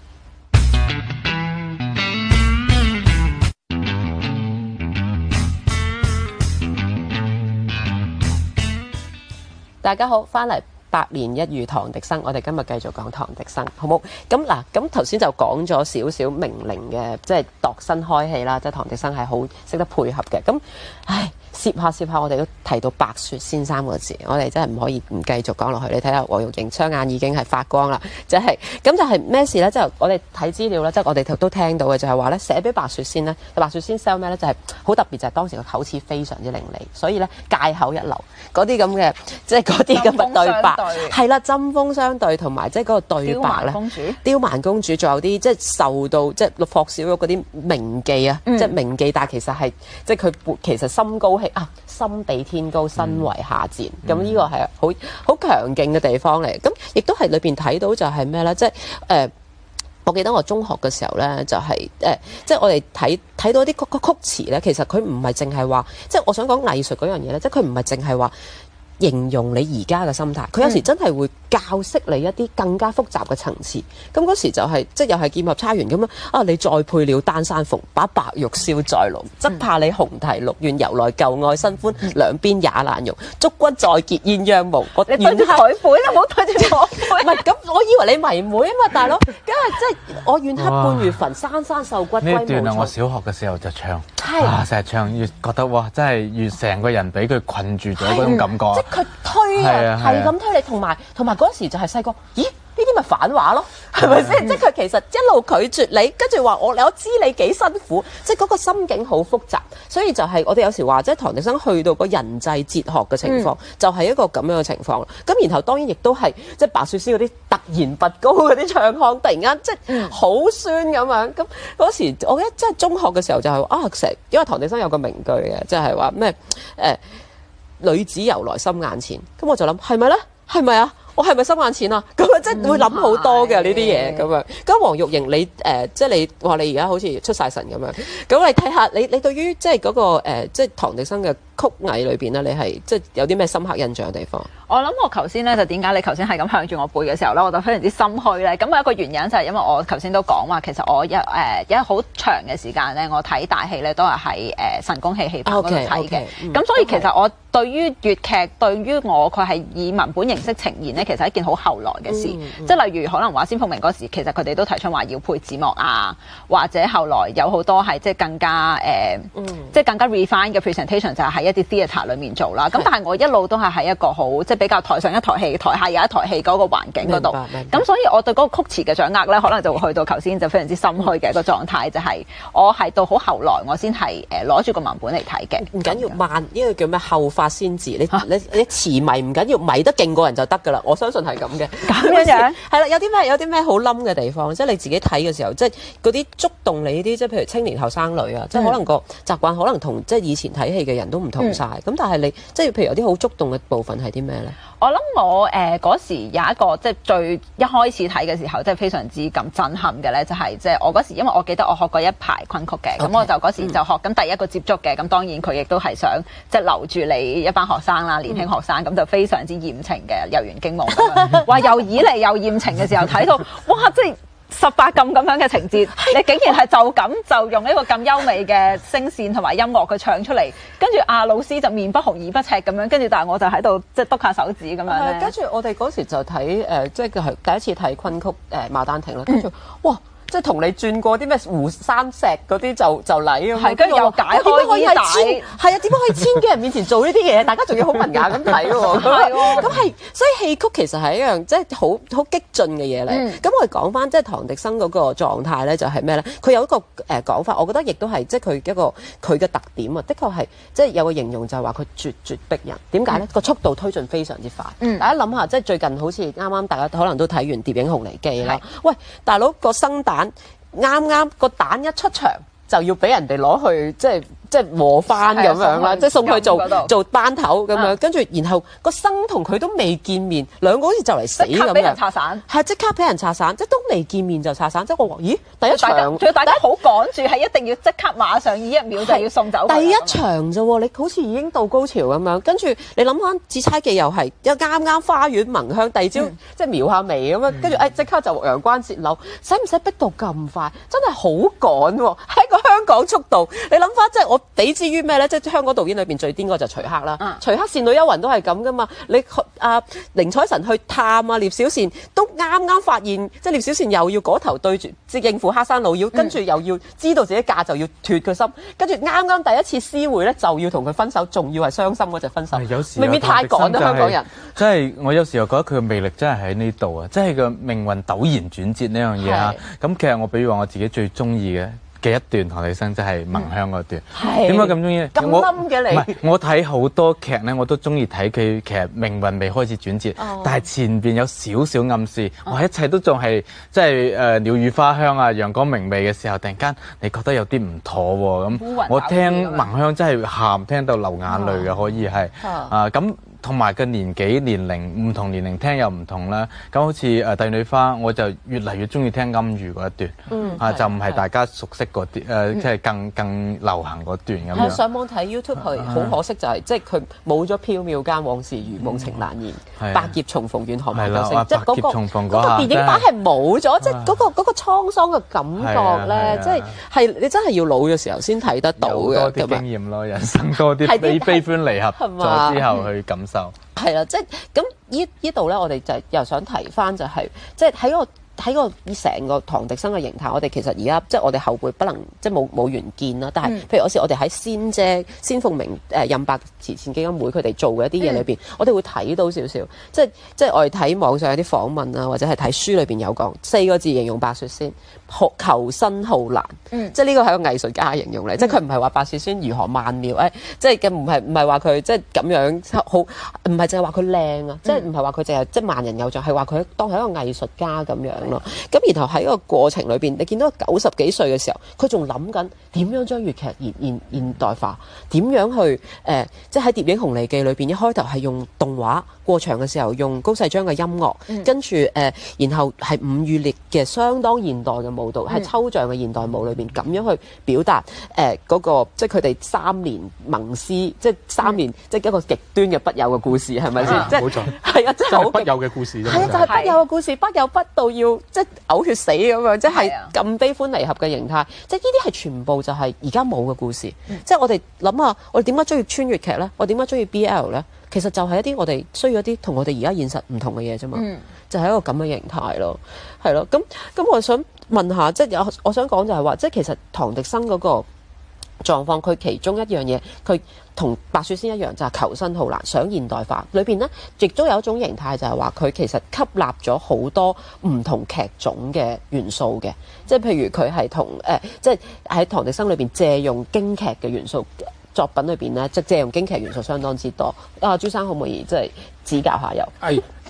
大家好，翻嚟百年一遇唐滌生，我哋今日繼續講唐滌生，好冇？咁嗱，咁頭先就講咗少少名伶嘅，即係度身開戲啦，即係唐滌生係好識得配合嘅。咁，唉，攝下攝下，我哋都提到白雪仙三個字，我哋真係唔可以唔繼續講落去。你睇下黃玉瑩雙眼已經係發光啦，即係咁就係咩事咧？即係我哋睇資料咧，即係我哋都聽到嘅就係話咧，寫俾白雪仙咧，白雪仙 sell 咩咧？就係好特別，就係當時個口齒非常之伶俐，所以咧戒口一流，嗰啲咁嘅即係嗰啲咁嘅對白。係啦，針鋒相對同埋即係嗰個對白咧，刁蠻公主仲有啲即係受到即係霍小玉嗰啲名妓啊，嗯、即係名妓，但係其實係即係佢其實心高氣啊，心比天高，身為下賤，咁呢、嗯、個係好好強勁嘅地方嚟。咁亦都係裏邊睇到就係咩咧？即係誒、呃，我記得我中學嘅時候咧，就係、是、誒、呃，即係我哋睇睇到啲曲曲曲詞咧，其實佢唔係淨係話，即係我想講藝術嗰樣嘢咧，即係佢唔係淨係話。形容你而家嘅心態，佢有時真係會教識你一啲更加複雜嘅層次。咁嗰時就係、是、即係又係劍合釵圓咁樣啊！你再配了丹山鳳，把白玉燒在爐，則怕你紅提綠願由來舊愛新歡，兩邊也難容。燭骨再結鴛鴦無。我你對住台背啦，唔好對住我背。 唔係咁，我以為你迷妹啊嘛，大佬。梗係即係我願黑半月墳，山山受骨歸無從。呢段啊， 我小學嘅時候就唱， 係啊，成日唱越覺得哇，真係越成個人俾佢困住咗嗰種感覺。 佢推啊，係咁推你，同埋同埋嗰時就係細個，咦？呢啲咪反話咯，係咪先？即係佢其實一路拒絕你，跟住話我，我知你幾辛苦，即係嗰個心境好複雜，所以就係我哋有時話，即係唐滌生去到個人際哲學嘅情況，嗯、就係一個咁樣嘅情況。咁然後當然亦都係即係白雪仙嗰啲突然拔高嗰啲唱腔，突然間即係好酸咁樣。咁嗰時我記得即係中學嘅時候就係、是、啊，成因為唐滌生有個名句嘅，即係話咩誒女子由來心眼淺，咁我就諗係咪咧？係咪啊？我係咪心眼淺啊？咁啊，即係會諗好多嘅呢啲嘢咁樣。咁黃玉瑩你誒、呃，即係你話你而家好似出晒神咁樣。咁你睇下你你對於即係嗰、那個、呃、即係唐滌生嘅曲藝裏邊咧，你係即係有啲咩深刻印象嘅地方？ 我諗我頭先咧就點解你頭先係咁向住我背嘅時候咧，我就非常之心虛咧。咁有一個原因就係因為我頭先都講話，其實我一誒一好長嘅時間咧，我睇大戲咧都係喺誒神功戲戲棚嗰度睇嘅。咁所以其實我對於粵劇，對於我佢係以文本形式呈現咧，其實係一件好後來嘅事。嗯嗯、即係例如可能話仙鳳鳴嗰時，其實佢哋都提出話要配字幕啊，或者後來有好多係即係更加誒，呃嗯、即係更加 refine 嘅 presentation 就係喺一啲 theatre 裏面做啦。咁但係我一路都係喺一個好即係比較台上一台戲，台下有一台戲嗰個環境嗰度。咁所以我對嗰個曲詞嘅掌握咧，可能就會去到頭先就非常之心虛嘅一個狀態，就係、是、我係到好後來我先係誒攞住個文本嚟睇嘅。 唔緊要慢，呢個叫咩後發先至。你你你詞迷唔緊要，迷得勁過人就得㗎啦。我相信係咁嘅。 咁樣樣係啦，有啲咩有啲咩好冧嘅地方，即係你自己睇嘅時候，即係嗰啲觸動你啲，即係譬如青年後生女啊，嗯、即係可能個習慣可能同即係以前睇戲嘅人都唔同。 同晒。咁、嗯、但係你即係譬如有啲好觸動嘅部分係啲咩咧？ 我諗我誒嗰、呃、時有一個即係最一開始睇嘅時候，即係非常之咁震撼嘅咧，就係即係我嗰時，因為我記得我學過一排昆曲嘅，咁 Okay, 我就嗰時就學咁、嗯、第一個接觸嘅，咁當然佢亦都係想即係留住你一班學生啦，年輕學生，咁、嗯、就非常之豔情嘅，遊園驚夢咁樣，話又以嚟又豔情嘅時候睇到，哇！即係十八禁咁樣嘅情節，你竟然係就咁就用一個咁優美嘅聲線同埋音樂去唱出嚟，跟住阿老師就面不紅耳不赤咁樣，跟住但係我就喺度即係篤下手指咁樣咧。 跟住我哋嗰時就睇誒、呃，即係係第一次睇昆曲誒《牡丹亭》啦，跟住哇！即係同你轉過啲咩湖山石嗰啲就就嚟咁， 係跟住又解開衣帶， 係啊，點解可以千幾人面前做呢啲嘢？大家仲要好文雅咁睇喎，係喎，咁係，所以戲曲其實係一樣即係好好激進嘅嘢嚟。咁、嗯、我哋講翻即係唐迪生嗰個狀態咧，就係咩咧？佢有一個誒講法，我覺得亦都係即係佢一個佢嘅特點啊。的確係即係有個形容就係話佢絕絕逼人。點解咧？個、嗯、速度推進非常之快。嗯、大家諗下，即係最近好似啱啱大家可能都睇完《蝶影紅梨記》啦。是喂，大佬個生蛋啱啱個蛋一出場就要俾人哋攞去即係即係和番咁樣啦，即係送去做做班頭咁樣，跟住然後個生同佢都未見面，兩個好似就嚟死咁樣，即刻俾人拆散，係即刻俾人拆散，即係都未見面就拆散，即係我話咦第一場， 仲要大家好趕住，係一定要即刻馬上呢一秒就要送走。 第一場啫喎，你好似已經到高潮咁樣，跟住你諗翻《紫釵記》又係一啱啱花園聞香，第二朝即係描下眉咁樣，跟住誒即刻就陽關泄漏，使唔使逼到咁快？真係好趕喎，喺個香港速度，你諗翻即係我。比之於咩咧？即係香港導演裏邊最癲嗰就徐克啦。嗯、徐克《倩女幽魂》都係咁噶嘛。你啊寧采臣去探啊聶小倩，都啱啱發現，即係聶小倩又要嗰頭對住即係應付黑山老妖，跟住、嗯、又要知道自己嫁就要脫佢心，跟住啱啱第一次私會咧就要同佢分手，仲要係傷心嗰隻分手。 有時未免太趕啦，香港人。 即係我有時候覺得佢嘅魅力真係喺呢度啊！即係個命運陡然轉折呢樣嘢啊！咁是其實我比如話我自己最中意嘅。嘅一段唐滌生即係聞香嗰段，點解咁中意？ 咁冧嘅你？ 唔係，我睇好多劇咧，我都中意睇佢其實命運未開始轉折，哦、但係前邊有少少暗示，哇、哦！一切都仲係即係誒鳥語花香啊，陽光明媚嘅時候，突然間你覺得有啲唔妥喎咁。我聽聞香真係喊，聽到流眼淚嘅，可以係、哦、啊咁。同埋個年紀年齡唔同年齡聽又唔同啦，咁好似誒帝女花，我就越嚟越中意聽金魚嗰一段，嗯、啊就唔係大家熟悉嗰啲誒，即係更更流行嗰段咁樣。 上網睇 YouTube 係好可惜就係、是，即係佢冇咗飄渺間往事如夢情難言，嗯、百劫重逢怨何萬九聲，即係嗰個嗰個電影版係冇咗，即係嗰個嗰個滄桑嘅感覺咧，即係係你真係要老嘅時候先睇得到嘅。 多啲經驗咯，人生多啲悲悲歡離合咗之後去感受。 係啦，即係咁依依度咧，我哋就又想提翻就係、是，即係喺個喺個成個唐迪生嘅形態，我哋其實而家即係我哋後輩不能即係冇冇緣見啦。但係、嗯、譬如有時我哋喺仙姐、仙鳳鳴、誒、呃、任伯慈善基金會佢哋做嘅一啲嘢裏邊，嗯、我哋會睇到少少，即係即係我哋睇網上有啲訪問啊，或者係睇書裏邊有講四個字形容白雪仙。求新好難，嗯、即係呢個係一個藝術家形容嚟，嗯、即係佢唔係話白雪仙如何曼妙，誒、哎，即係嘅唔係唔係話佢即係咁樣好，唔係淨係話佢靚啊，即係唔係話佢淨係即係萬人偶像，係話佢當係一個藝術家咁樣咯。咁、嗯、然後喺個過程裏邊，你見到九十幾歲嘅時候，佢仲諗緊點樣將粵劇現現現代化，點樣去誒、呃，即係喺《蝶影紅梨記》裏邊一開頭係用動畫，過場嘅時候用高世章嘅音樂，嗯、跟住誒、呃，然後係伍裕烈嘅相當現代嘅舞蹈，係、嗯、抽象嘅現代舞裏邊咁樣去表達誒嗰個，即係佢哋三年盟師，即係三年，嗯、即係一個極端嘅筆友嘅故事，係咪先？即係冇錯， 係啊，即係好筆友嘅故事。 係啊，就係筆友嘅故事，筆友筆到要即係嘔血死咁樣，即係咁悲歡離合嘅形態。即係呢啲係全部就係而家冇嘅故事。嗯、即係我哋諗下，我哋點解中意穿越劇咧？我點解中意 B L 咧？其實就係一啲我哋需要一啲同我哋而家現實唔同嘅嘢啫嘛，嗯、就係一個咁嘅形態咯，係咯。咁咁，我想問下，即係有我想講就係話，即係其實唐迪生嗰個狀況，佢其中一樣嘢，佢同白雪仙一樣，就係、是、求新好難，想現代化。裏邊呢，亦都有一種形態，就係話佢其實吸納咗好多唔同劇種嘅元素嘅，即係譬如佢係同誒，即係喺唐迪生裏邊借用京劇嘅元素。作品裏邊咧，即係借用京劇元素相當之多。啊，朱生可唔可以即係指教下又？ 係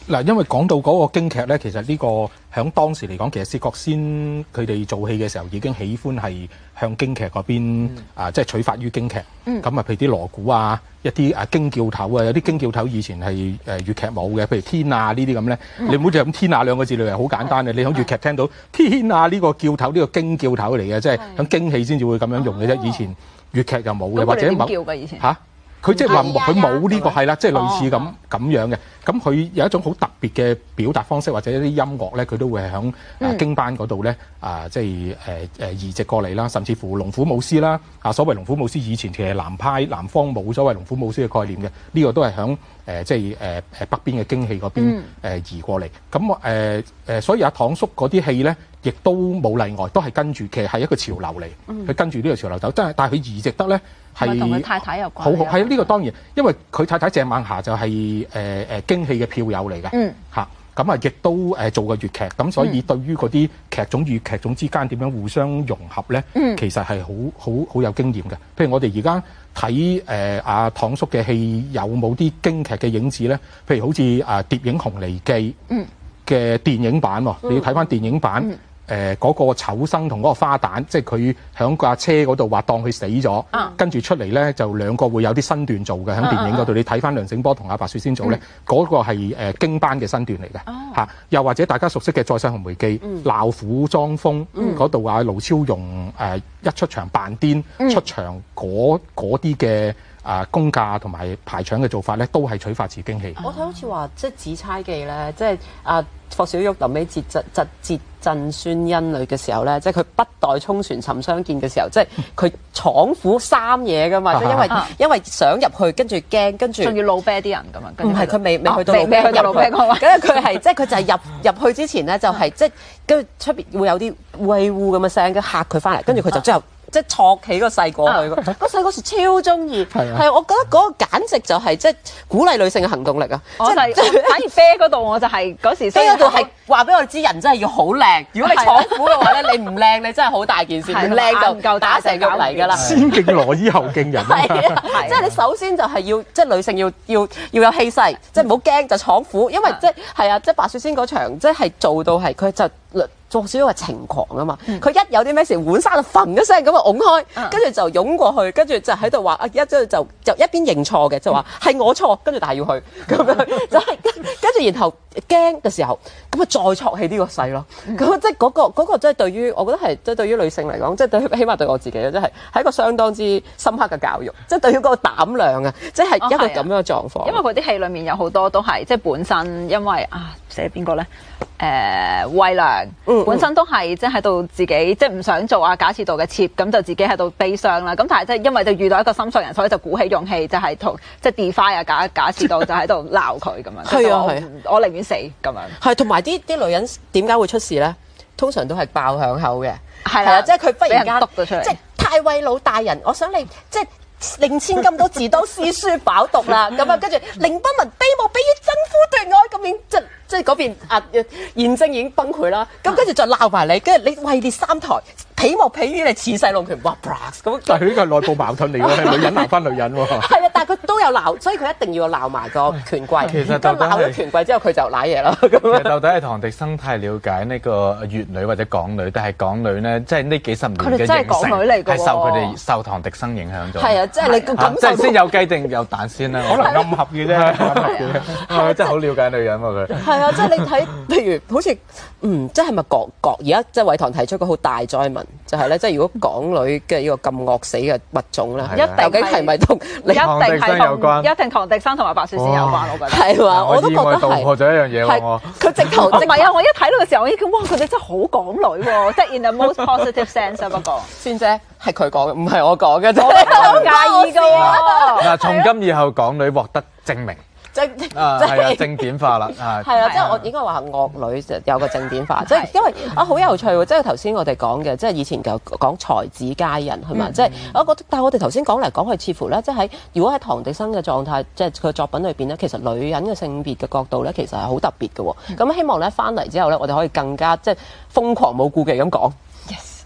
嗱，因為講到嗰個京劇咧，其實呢個響當時嚟講，其實薛覺先佢哋做戲嘅時候已經喜歡係向京劇嗰邊、嗯、啊，即係取法於京劇。咁、嗯、啊，譬如啲鑼鼓啊，一啲啊京叫頭啊，有啲京叫頭以前係誒粵劇冇嘅，譬如天啊呢啲咁咧。嗯、你唔好就咁天啊兩個字，你係好簡單嘅。你響粵劇聽到天啊呢個叫頭，呢、呢個京叫頭嚟嘅，即係響京戲先至會咁樣用嘅啫。以前粵劇就冇嘅，或者冇叫嘅以前嚇。佢即係話佢冇呢個係啦，即係類似咁咁樣嘅。咁佢有一種好特別嘅表達方式，或者一啲音樂咧，佢都會係響誒京班嗰度咧啊，即係誒誒移植過嚟啦。甚至乎龍虎舞獅啦，啊所謂龍虎舞獅以前其實南派南方冇所謂龍虎舞獅嘅概念嘅，呢、這個都係響誒即係誒誒北邊嘅京戲嗰邊誒移過嚟。咁誒誒，所以阿唐叔嗰啲戲咧，亦都冇例外，都係跟住其實係一個潮流嚟，佢、嗯、跟住呢個潮流走。真係，但係佢移植得咧。係同佢太太有關， 好好係呢個當然，因為佢太太鄭孟霞就係誒誒京戲嘅票友嚟嘅，嗯嚇，咁啊亦都誒做過粵劇，咁所以對於嗰啲劇種與劇種之間點樣互相融合咧，嗯、其實係好好好有經驗嘅。譬如我哋而家睇誒阿唐叔嘅戲，有冇啲京劇嘅影子咧？譬如好似誒《蝶影紅梨記》嘅電影版喎，嗯、你要睇翻電影版。嗯誒嗰、呃那個丑生同嗰個花旦，即係佢喺架車嗰度話當佢死咗，啊、跟住出嚟咧就兩個會有啲身段做嘅喺電影嗰度。啊、你睇翻梁醒波同阿白雪仙做咧，嗰、嗯、個係誒、呃、京班嘅身段嚟嘅嚇。又或者大家熟悉嘅《再世紅梅記》嗯，鬧虎裝瘋嗰度啊，盧超容誒、呃、一出場扮癲，嗯、出場嗰啲嘅啊功架同埋排場嘅做法咧，都係取法自京戲。 我睇好似話即係《紫釵記》咧，即係啊霍小玉臨尾截疾疾截鎮孫恩女嘅時候咧，即係佢不待衝船尋相見嘅時候，即係佢闖虎三嘢噶嘛，即係因為因為想入去，跟住驚，跟住仲要老啤啲人咁啊！ 唔係佢未未去到未去到老啤嗰個， 跟住佢係即係佢就係入入去之前咧，就係即係跟住出邊會有啲喂呼咁嘅聲，跟嚇佢翻嚟，跟住佢就之後。即係錯起個細過去，個細嗰時超中意，係啊，我覺得嗰個簡直就係即係鼓勵女性嘅行動力啊！即係反而啤嗰度我就係嗰時， 啤嗰度係話俾我哋知人真係要好靚。如果你闖虎嘅話咧，你唔靚你真係好大件事，唔靚就唔夠打成肉嚟㗎啦。 先敬羅衣後敬人， 係啊，即係你首先就係要即係女性要要要有氣勢，即係唔好驚就闖虎，因為即係係啊，即係白雪仙嗰場即係做到係佢就。做少少係情狂啊嘛，佢、嗯、一有啲咩事，碗沙就揈一聲咁啊，拱開，跟住、嗯、就湧過去，跟住就喺度話啊，一就就就一邊認錯嘅，就話係、嗯、我錯，跟住但係要去咁樣，就係跟住然後驚嘅時候，咁啊再錯起呢個勢咯，咁即係嗰個嗰、嗰個真係對於我覺得係即係對於女性嚟講，即係對起碼對我自己咧，即係係一個相當之深刻嘅教育，即係對於嗰個膽量啊，即係一個咁樣嘅狀況。 哦、因為嗰啲戲裡面有好多都係即係本身因為啊寫邊個咧？誒惠良本身都係即係喺度自己即係唔想做啊賈似道嘅妾，咁就自己喺度悲傷啦。咁但係即係因為就遇到一個心碎人，所以就鼓起勇氣，就係同即係 defy 啊賈賈似道就喺度鬧佢咁樣。係啊係，我寧願死咁樣。係同埋啲啲女人點解會出事咧？通常都係爆響口嘅，係啦，即係佢忽然間篤咗出嚟， 即係太尉老大人，我想你即係。令千金都自當詩書飽讀啦，咁啊跟住凌不聞卑慕比於爭夫奪愛，咁樣即即係嗰邊啊現正已經崩潰啦，咁跟住就鬧埋你，跟住你位列三台，鄙莫鄙於你恃勢弄權，哇 brass 咁。 但係呢個係內部矛盾嚟喎，係女人鬧翻女人喎。 係啊，但係佢都有鬧，所以佢一定要鬧埋個權貴。 其實鬧咗權貴之後，佢就賴嘢啦。其實到底係唐迪生太了解呢個粵女或者港女，但係港女咧，即係呢幾十年嘅形成係受佢哋受唐迪生影響咗。係啊， 即係你個感受。 即係先有雞定有蛋先啦， 可能暗合嘅啫，暗合嘅。 真係好了解女人喎佢。 係啊，即係你睇，譬如好似嗯，即係咪國國而家即係偉棠提出個好大哉問，就係咧，即係如果港女嘅呢個咁惡死嘅物種咧，究竟係咪同一定係有關？一定唐迪生同埋白雪仙有關，我覺得係嘛，我都覺得係。 道破咗一樣嘢喎， 佢直頭唔係啊！我一睇到嘅時候，我已經哇，佢哋真係好港女喎，即係 in the most positive sense 啊！不過仙姐係佢講嘅，唔係我講嘅啫， 我唔介意嘅喎。 嗱，從今以後，港女獲得證明。 正啊，係啊，正典化啦， 係係啊，即係我應該話惡女就有個正典化，即係因為啊好有趣喎，即係頭先我哋講嘅，即係以前就講才子佳人係嘛，即係我覺得，但係我哋頭先講嚟講去，似乎咧，即係喺如果喺唐迪生嘅狀態，即係佢作品裏邊咧，其實女人嘅性別嘅角度咧，其實係好特別嘅喎。咁希望咧翻嚟之後咧，我哋可以更加即係瘋狂冇顧忌咁講。Yes。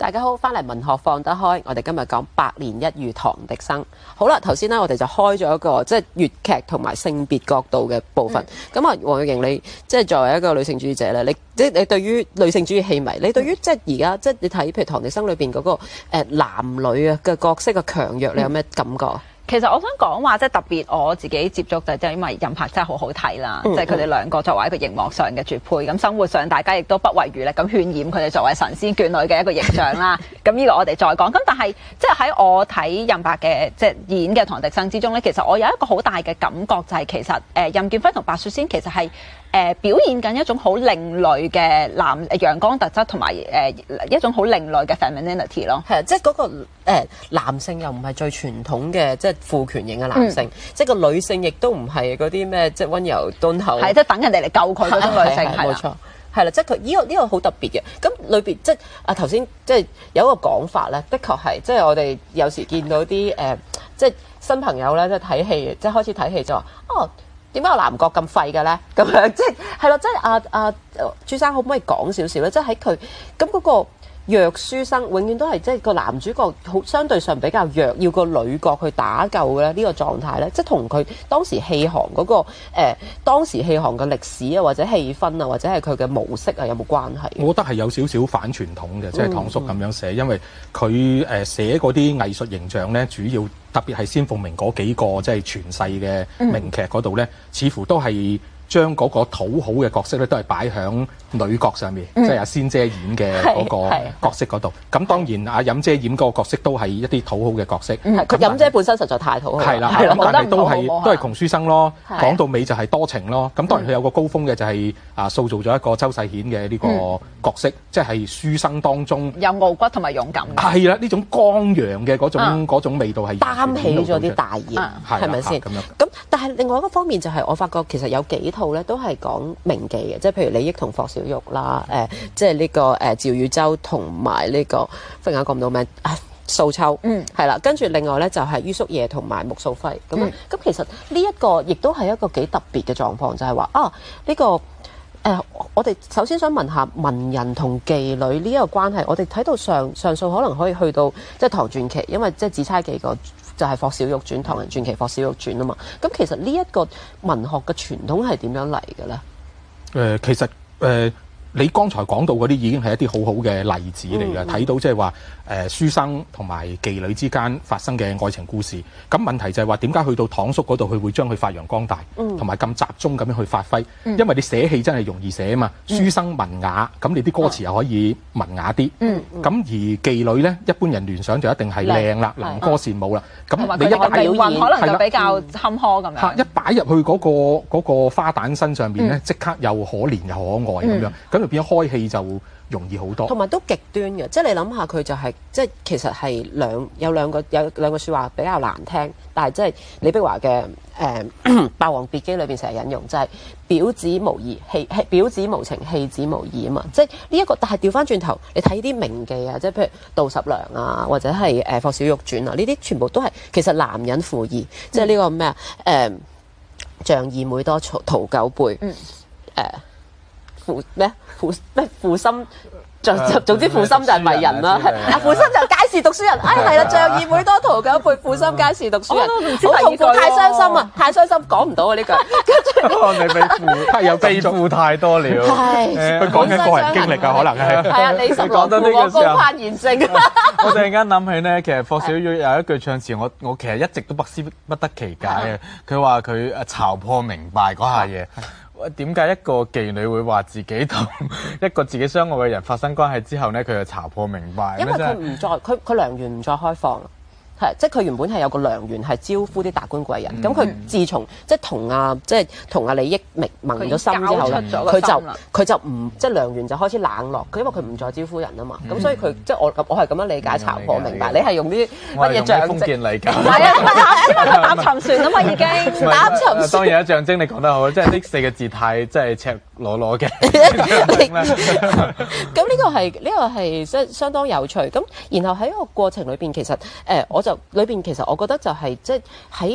大家好，翻嚟文學放得開，我哋今日講百年一遇唐滌生。好啦，頭先咧我哋就開咗一個即係粵劇同埋性別角度嘅部分。咁啊、嗯，黃玉瑩，你即係作為一個女性主義者咧，你即係你對於女性主義戲迷，你對於即係而家即係你睇譬如唐滌生裏邊嗰個誒男女啊嘅角色嘅強弱，你有咩感覺？嗯其實我想講話，即係特別我自己接觸就即係因為任拍真係好好睇啦，嗯、即係佢哋兩個作為一個熒幕上嘅絕配，咁生活上大家亦都不遺餘力咁渲染佢哋作為神仙眷侶嘅一個形象啦。咁呢個我哋再講。咁但係即係喺我睇任拍嘅即係演嘅唐滌生之中咧，其實我有一個好大嘅感覺就係其實誒、呃、任劍輝同白雪仙其實係誒、呃、表現緊一種好另類嘅男陽光特質同埋誒一種好另類嘅 femininity 咯。 係啊，即係嗰個、呃、男性又唔係最傳統嘅即係父權型嘅男性，嗯、即係個女性亦都唔係嗰啲咩即係溫柔敦厚， 係即係等人哋嚟救佢嗰種女性，係冇錯，係啦，即係佢呢個呢、呢個好特別嘅。咁裏邊即係啊頭先即係有一個講法咧，的確係即係我哋有時見到啲誒、呃、即係新朋友咧，即係睇戲，即係開始睇戲就話哦。點解個男角咁廢嘅咧？咁樣即係係咯，即係阿阿朱生可唔可以講少少咧？即係喺佢咁嗰個弱書生，永遠都係即係個男主角好相對上比較弱，要個女角去打救嘅咧呢個狀態咧，即係同佢當時戲行嗰、嗰個誒、呃、當時戲行嘅歷史啊，或者氣氛啊，或者係佢嘅模式啊，有冇關係？ 我覺得係有少少反傳統嘅，即係唐叔咁樣寫，嗯、因為佢誒寫嗰啲藝術形象咧，主要。特別係仙鳳鳴嗰幾個即係傳世嘅名劇嗰度咧，嗯、似乎都係將嗰個討好嘅角色咧，都係擺響女角上面，嗯、即係阿仙姐演嘅嗰個角色嗰度。咁當然阿任姐演嗰個角色都係一啲討好嘅角色。 佢任、嗯、姐本身實在太討好。係啦，咁但係都係都係窮書生咯。講到尾就係多情咯。咁當然佢有個高峰嘅就係啊塑造咗一個周世顯嘅呢個角色，嗯、即係書生當中有傲骨同埋勇敢。 係啦，呢種剛陽嘅嗰種嗰、嗯、種味道係擔起咗啲大業，係咪先？咁咁，但係另外一個方面就係我發覺其實有幾套咧都係講名妓嘅，即係譬如李益同霍小玉啦，誒、呃，即係呢、這個誒趙宇洲同埋呢個忽然間講唔到名啊素秋，嗯，係啦，跟住另外咧就係、是、于叔爺同埋穆素輝，咁咁、嗯、其實呢一個亦都係一個幾特別嘅狀況，就係、是、話啊呢、這個誒、呃，我哋首先想問下文人同妓女呢一個關係，我哋睇到上上訴可能可以去到即係唐傳奇，因為即係紫釵記個。就係霍小玉傳，唐人傳奇霍小玉傳啊嘛。咁其實呢一個文學嘅傳統係點樣嚟嘅咧？誒、 呃，其實誒、呃，你剛才講到嗰啲已經係一啲好好嘅例子嚟嘅，睇、嗯、到即係話誒書生同埋妓女之間發生嘅愛情故事。咁問題就係話點解去到唐叔嗰度，佢會將佢發揚光大，同埋咁集中咁樣去發揮？嗯、因為你寫戲真係容易寫啊嘛，嗯、書生文雅，咁你啲歌詞又可以文雅啲。咁、嗯嗯、而妓女咧，一般人聯想就一定係靚啦，能歌善舞啦。咁你一擺表演可能就比較坎坷咁樣。 一擺入去嗰、嗰個嗰個花旦身上邊咧，即、嗯、刻又可憐又可愛咁樣，咁、嗯、就變咗開戲就容易好多， 同埋都極端嘅，即係你諗下佢就係、是、即係其實係兩有兩個有兩個説話比較難聽，但係即係李碧華嘅誒《霸王別姬》裏邊成日引用，就係、是、表子無義，戲表子無情，戲子無義啊嘛！即係呢一個，但係調翻轉頭，你睇啲名妓啊，即係譬如杜十娘啊，或者係誒、呃、霍小玉傳啊，呢啲全部都係其實男人負義，嗯、即係呢個咩啊誒，仗義每多屠屠狗輩，誒、嗯。呃負咩？負咩？負心就就總之負心就係迷人啦。啊，負心就街市讀書人。哎，係啦，仗義每多屠狗輩，負心街市讀書人。好痛苦，太傷心啊！太傷心，講唔到啊呢句。 我哋被負，係有被負太多了。 係， 佢講緊個人經歷啊，可能係。 係啊，李十郎負我高攀賢聖。 我突然間諗起咧，其實霍小玉有一句唱詞，我我其實一直都不思不得其解嘅。佢話佢誒巢破明敗嗰下嘢。點解一個妓女會話自己同一個自己相愛嘅人發生關係之後呢，佢就巢破明敗？ 因為佢唔再佢佢良緣唔再開放，係即係佢原本係有個良緣係招呼啲達官貴人。咁佢、嗯、自從即係同阿即係同阿李益明盟咗心之後咧，佢就佢就唔即係良緣就開始冷落。佢因為佢唔再招呼人啊嘛，咁、嗯、所以佢即係我我係咁樣理解巢破明敗。你係用啲乜嘢象徵？ 封建理解。 係啊，因為佢搭沉船啊嘛，已經搭沉船。 當然有象徵，你講得好，即係呢四個字太即係赤裸裸嘅。 咁呢個係呢、呢個係即係相當有趣。咁然後喺個過程裏邊，其實誒、呃、我就裏邊其實我覺得就係、是、即係喺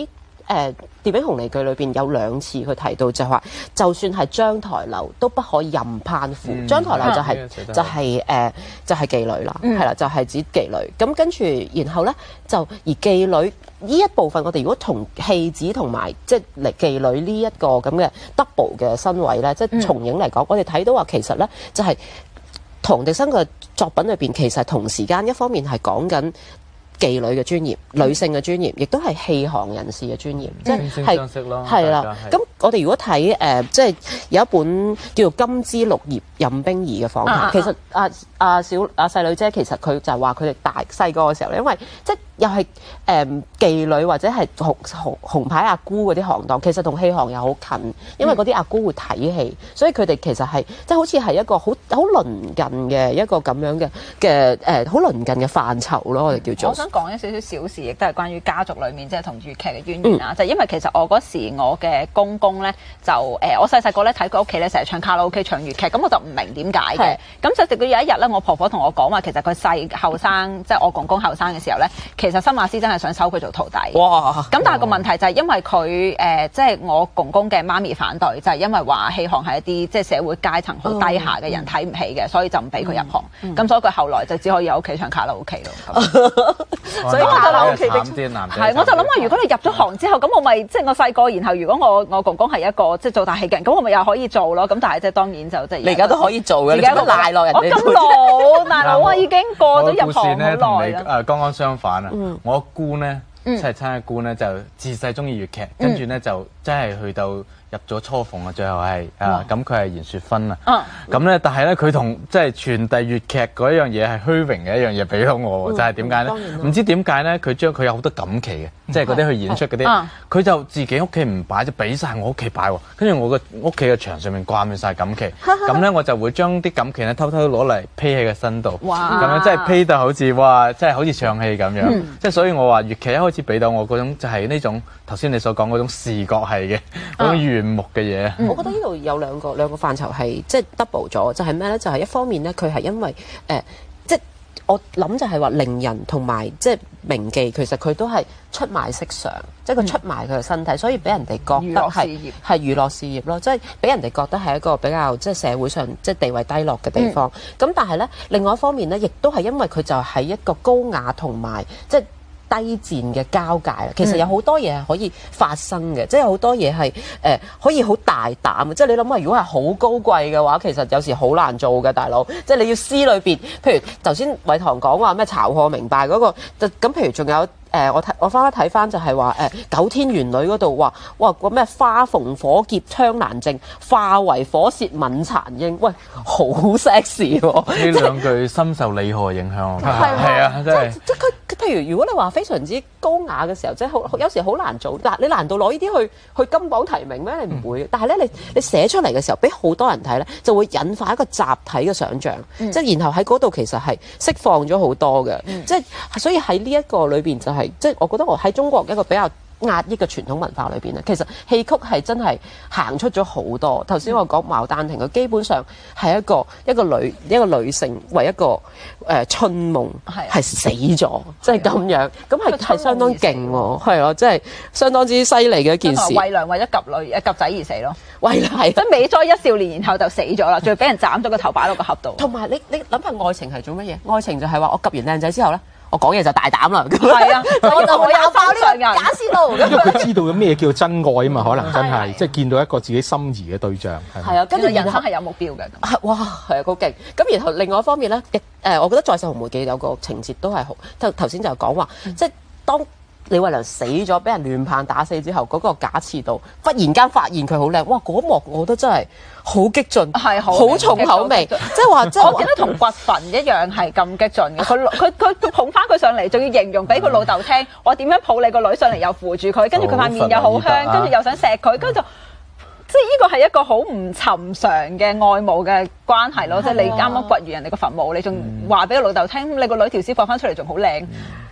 誒《蝶影紅梨記》裏邊有兩次佢提到就係話，就算係章台樓都不可以任攀附。 嗯、 章台樓就係、是嗯、就係、是、誒、呃、就係、是、妓女啦，係、嗯、啦，就係、是、指妓女。咁跟住然後咧就而妓女呢一部分，我哋如果同戲子同埋即係嚟妓女呢一個咁嘅 double 嘅身位咧，即係重影嚟講，我哋睇到話其實咧就係、是。唐滌生嘅作品裏邊，其實同時間一方面係講緊妓女嘅尊嚴、女性嘅尊嚴，亦都係戲行人士嘅尊嚴，即係係係啦。咁我哋如果睇誒、呃，即係有一本叫做《金枝綠葉任冰兒》嘅訪談，啊、其實阿阿、啊、小阿細、啊、女姐其實佢就係話佢哋大細個嘅時候，因為即係又係誒、呃、妓女或者係紅紅紅牌阿姑嗰啲行當，其實同戲行又好近，因為嗰啲阿姑會睇戲，所以佢哋其實係即係好似係一個好好鄰近嘅一個咁樣嘅嘅誒好鄰近嘅範疇咯，我哋叫做。 我想講一少少小事，亦都係關於家族裏面即係同粵劇嘅淵源啦。就係、因為其實我嗰時我嘅公公咧就誒、呃，我細細個咧睇佢屋企咧成日唱卡拉 OK 唱粵劇，咁我就唔明點解嘅。咁就直到有一日咧，我婆婆同我講話，其實佢細後生，即係我公公後生嘅時候咧，其實新馬師真係想收佢做徒弟。哇！咁但係個問題就係因為佢誒，即係我公公嘅媽咪反對，就係、是、因為話戲行係一啲即係社會階層好低下嘅人睇唔、嗯、起嘅，所以就唔俾佢入行。咁、嗯嗯、所以佢後來就只可以喺屋企唱卡拉 OK 咯。所以卡拉 OK 係，我就諗話，如果你入咗行之後，咁我咪即係我細個，然後如果我我公公係一個即係做大戲嘅人，咁我咪又可以做咯。咁但係即係當然就即係你而家都可以做嘅，而家都賴落人哋。我咁老，大佬啊，已經過咗入行好耐啦。同你誒剛剛相反啊！嗯、我姑咧，即係親阿姑咧，就自細中意粵劇，跟住咧就真係去到入咗雛鳳啊，最後係啊，咁佢係嚴雪芬啊。咁咧，但係咧，佢同即係傳遞粵劇嗰一樣嘢係虛榮嘅一樣嘢俾咗我，嗯、就係點解咧？唔知點解咧？佢將佢有好多錦旗嘅，即係嗰啲去演出嗰啲，佢、嗯、就自己屋企唔擺，就俾晒我屋企擺喎。跟住我個屋企嘅牆上面掛滿晒錦旗，咁咧我就會將啲錦旗咧偷偷攞嚟披喺個身度，咁樣即係披到好似哇，即係好似唱戲咁樣。即係、嗯、所以我話粵劇一開始俾到我嗰種就係呢種頭先你所講嗰種視覺係嘅嗰種原目嘅嘢。 嗯、我覺得呢度有兩個兩個範疇係即係 double 咗，就係咩咧？就係、是、一方面咧，佢係因為誒、呃，即係我諗就係話伶人同埋即係名妓，其實佢都係出賣色相，即係佢出賣佢嘅身體，所以俾人哋覺得係係娛樂事業咯，即係俾人哋覺得係一個比較即係社會上即係地位低落嘅地方。咁、嗯、但係咧，另外一方面咧，亦都係因為佢就係一個高雅同埋即係低賤嘅交界，其實有好多嘢係可以發生嘅，嗯、即係好多嘢係誒可以好大膽嘅。即係你諗下，如果係好高貴嘅話，其實有時好難做嘅，大佬。即係你要詩裏邊，譬如頭先偉棠講話咩曹賀明白嗰個，咁譬如仲有。誒、呃、我睇我翻翻睇翻就係話誒九天玄女嗰度話哇個咩花逢火劫槍難正，化為火舌吻殘英，喂好 sexy 喎！ 呢兩句深受李賀影響，係啊，真係即係佢譬如如果你話非常之高雅嘅時候，即係好有時好難做。嗱，你難道攞呢啲去去金榜題名咩？你唔會。嗯、但係咧，你你寫出嚟嘅時候，俾好多人睇咧，就會引發一個集體嘅想像，嗯、即係然後喺嗰度其實係釋放咗好多嘅，嗯、即係所以喺呢一個裏邊就係、是、即係我覺得我喺中國一個比較壓抑嘅傳統文化裏邊咧，其實戲曲係真係行出咗好多。頭先我講《牡丹亭》，佢基本上係一個一個女一個女性為一個誒、呃、春夢係死咗，即係咁樣，咁係係相當勁喎，係咯，即係相當之犀利嘅一件事。 惠良為咗及女誒及仔而死咯， 惠良係即美哉一少年，然後就死咗啦，仲要俾人斬咗個頭擺落個盒度。 同埋你你諗下愛情係做乜嘢？愛情就係話我及完靚仔之後咧。我講嘢就大膽啦， 係啊，我就會有爆呢個假思路， 因為佢知道嘅咩叫真愛啊嘛，可能真係即係見到一個自己心儀嘅對象。 係啊，跟住人生係有目標嘅。 哇，係啊，好勁！咁然後另外一方面咧，亦誒，我覺得《再世紅梅記》有個情節都係好，頭頭先就講話，嗯、即係當李慧良死咗，俾人亂棒打死之後，嗰、那個假刺度忽然間發現佢好靚，哇！嗰幕我覺得真係好激進，係好好重口味，即係話，即係我記得同掘墳一樣係咁激進嘅。佢佢佢佢捧翻佢上嚟，仲要形容俾佢老豆聽，我點樣抱你個女上嚟，又扶住佢，跟住佢塊面又好香，跟住又想錫佢，跟住就。即係呢個係一個好唔尋常嘅愛慕嘅關係咯，即係你啱啱掘完人哋個墳墓，你仲話俾個老豆聽，你個女條屍放翻出嚟仲好靚，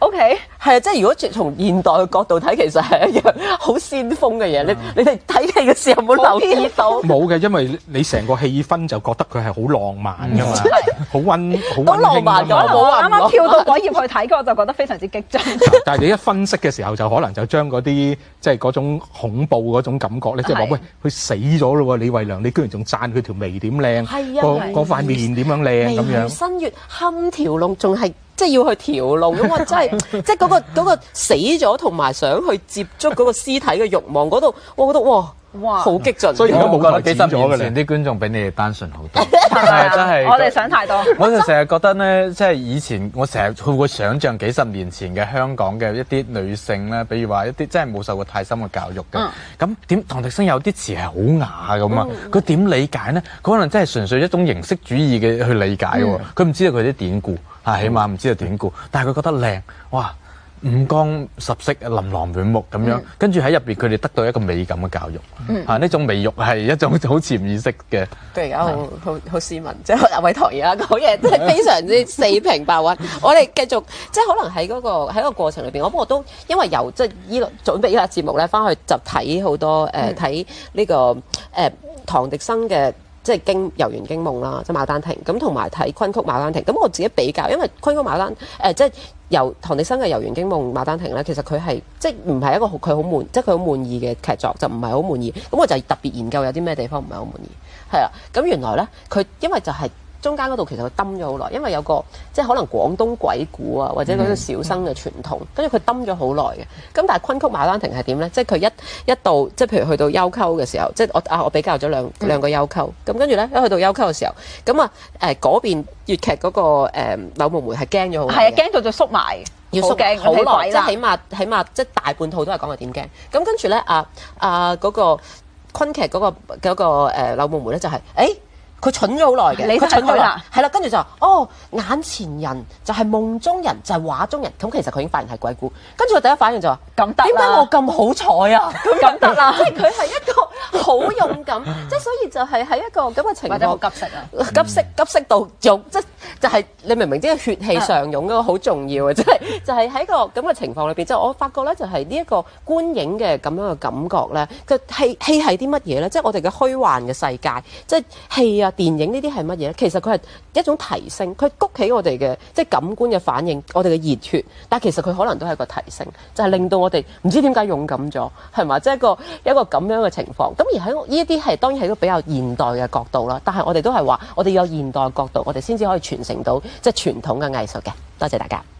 OK， 係啊，即係如果從現代嘅角度睇，其實係一樣好先鋒嘅嘢。你你哋睇戲嘅時候有冇留意到？ 冇嘅，因為你成個氣氛就覺得佢係好浪漫㗎嘛，好溫好都浪漫咗， 我啱啱跳到嗰頁去睇，我就覺得非常之激進。 但係你一分析嘅時候，就可能就將嗰啲即係嗰種恐怖嗰種感覺咧，即係話喂，佢死咗咯喎，李慧良，你居然仲讚佢條眉點靚，嗰嗰塊面點樣靚咁樣。眉新月堪條龍，仲係即係要去調龍咁，我真係即係嗰個嗰個死咗同埋想去接觸嗰個屍體嘅慾望嗰度，我覺得哇！哇！好激進， 所以而家冇覺得幾十年前啲觀眾比你哋單純好多， 係真係。我哋想太多。 我就成日覺得咧，即係以前我成日會會想像幾十年前嘅香港嘅一啲女性咧，比如話一啲真係冇受過太深嘅教育嘅，咁點唐滌生有啲詞係好雅咁啊？佢點理解咧？佢可能真係純粹一種形式主義嘅去理解喎，佢唔知道佢啲典故啊，起碼唔知道典故，但係佢覺得靚，哇！五光十色、琳琅滿目咁樣，跟住喺入邊佢哋得到一個美感嘅教育，嚇呢種美育係一種好潛意識嘅。 佢而家好好好斯文，即係阿偉棠而家講嘢，即係非常之四平八穩。我哋繼續即係可能喺嗰個喺個過程裏邊，我不過都因為由即係依個準備依個節目咧，翻去就睇好多誒睇呢個誒唐滌生嘅。即係經《遊園驚夢》啦，即係《牡丹亭》咁，同埋睇昆曲《牡丹亭》。咁我自己比較，因為昆曲《牡丹》誒、呃，即係由唐滌生嘅《遊園驚夢》《牡丹亭》咧，其實佢係即係唔係一個佢好滿，即係佢好滿意嘅劇作，就唔係好滿意。咁我就特別研究有啲咩地方唔係好滿意，係啦。咁原來咧，佢因為就係、是。中間嗰度其實佢蹲咗好耐，因為有個即係可能廣東鬼故啊，或者嗰啲小生嘅傳統，跟住佢蹲咗好耐嘅。咁但係昆曲《牡丹亭》係點咧？即係佢一一到即係譬如去到幽溝嘅時候，即係我啊我比較咗兩兩個幽溝。咁跟住咧一去到幽溝嘅時候，咁啊誒嗰邊粵劇嗰、那個誒、呃、柳夢梅係驚咗好耐， 係啊驚到就縮埋， 要縮驚好耐，即係起碼起碼即係大半套都係講佢點驚。咁跟住咧啊啊嗰、那個昆劇嗰、那個嗰、那個誒、呃、柳夢梅咧就係、是、誒。欸佢蠢咗好耐嘅，佢蠢咗啦，係啦，跟住就話哦，眼前人就係夢中人，就係、是、畫中人。咁其實佢已經發現係鬼故，跟住我第一反應就話：咁得點解我咁好彩啊？咁得啦，即係佢係一個好勇敢，即係所以就係喺一個咁嘅情況， 或者好急色啊， 急色急色到用，即係就係、是、你明唔明？即係血氣上湧嗰個好重要嘅，即係就係喺個咁嘅情況裏邊，就我發覺咧，就係呢一個觀影嘅咁樣嘅感覺咧，個戲戲係啲乜嘢咧？即係我哋嘅虛幻嘅世界，即係戲啊！電影呢啲係乜嘢咧？其實佢係一種提升，佢谷起我哋嘅即係感官嘅反應，我哋嘅熱血。但係其實佢可能都係一個提升，就係、是、令到我哋唔知點解勇敢咗，係嘛？即係一個一個咁樣嘅情況。咁而喺呢一啲係當然係一個比較現代嘅角度啦。但係我哋都係話，我哋有現代嘅角度，我哋先至可以傳承到即係傳統嘅藝術嘅。多謝大家。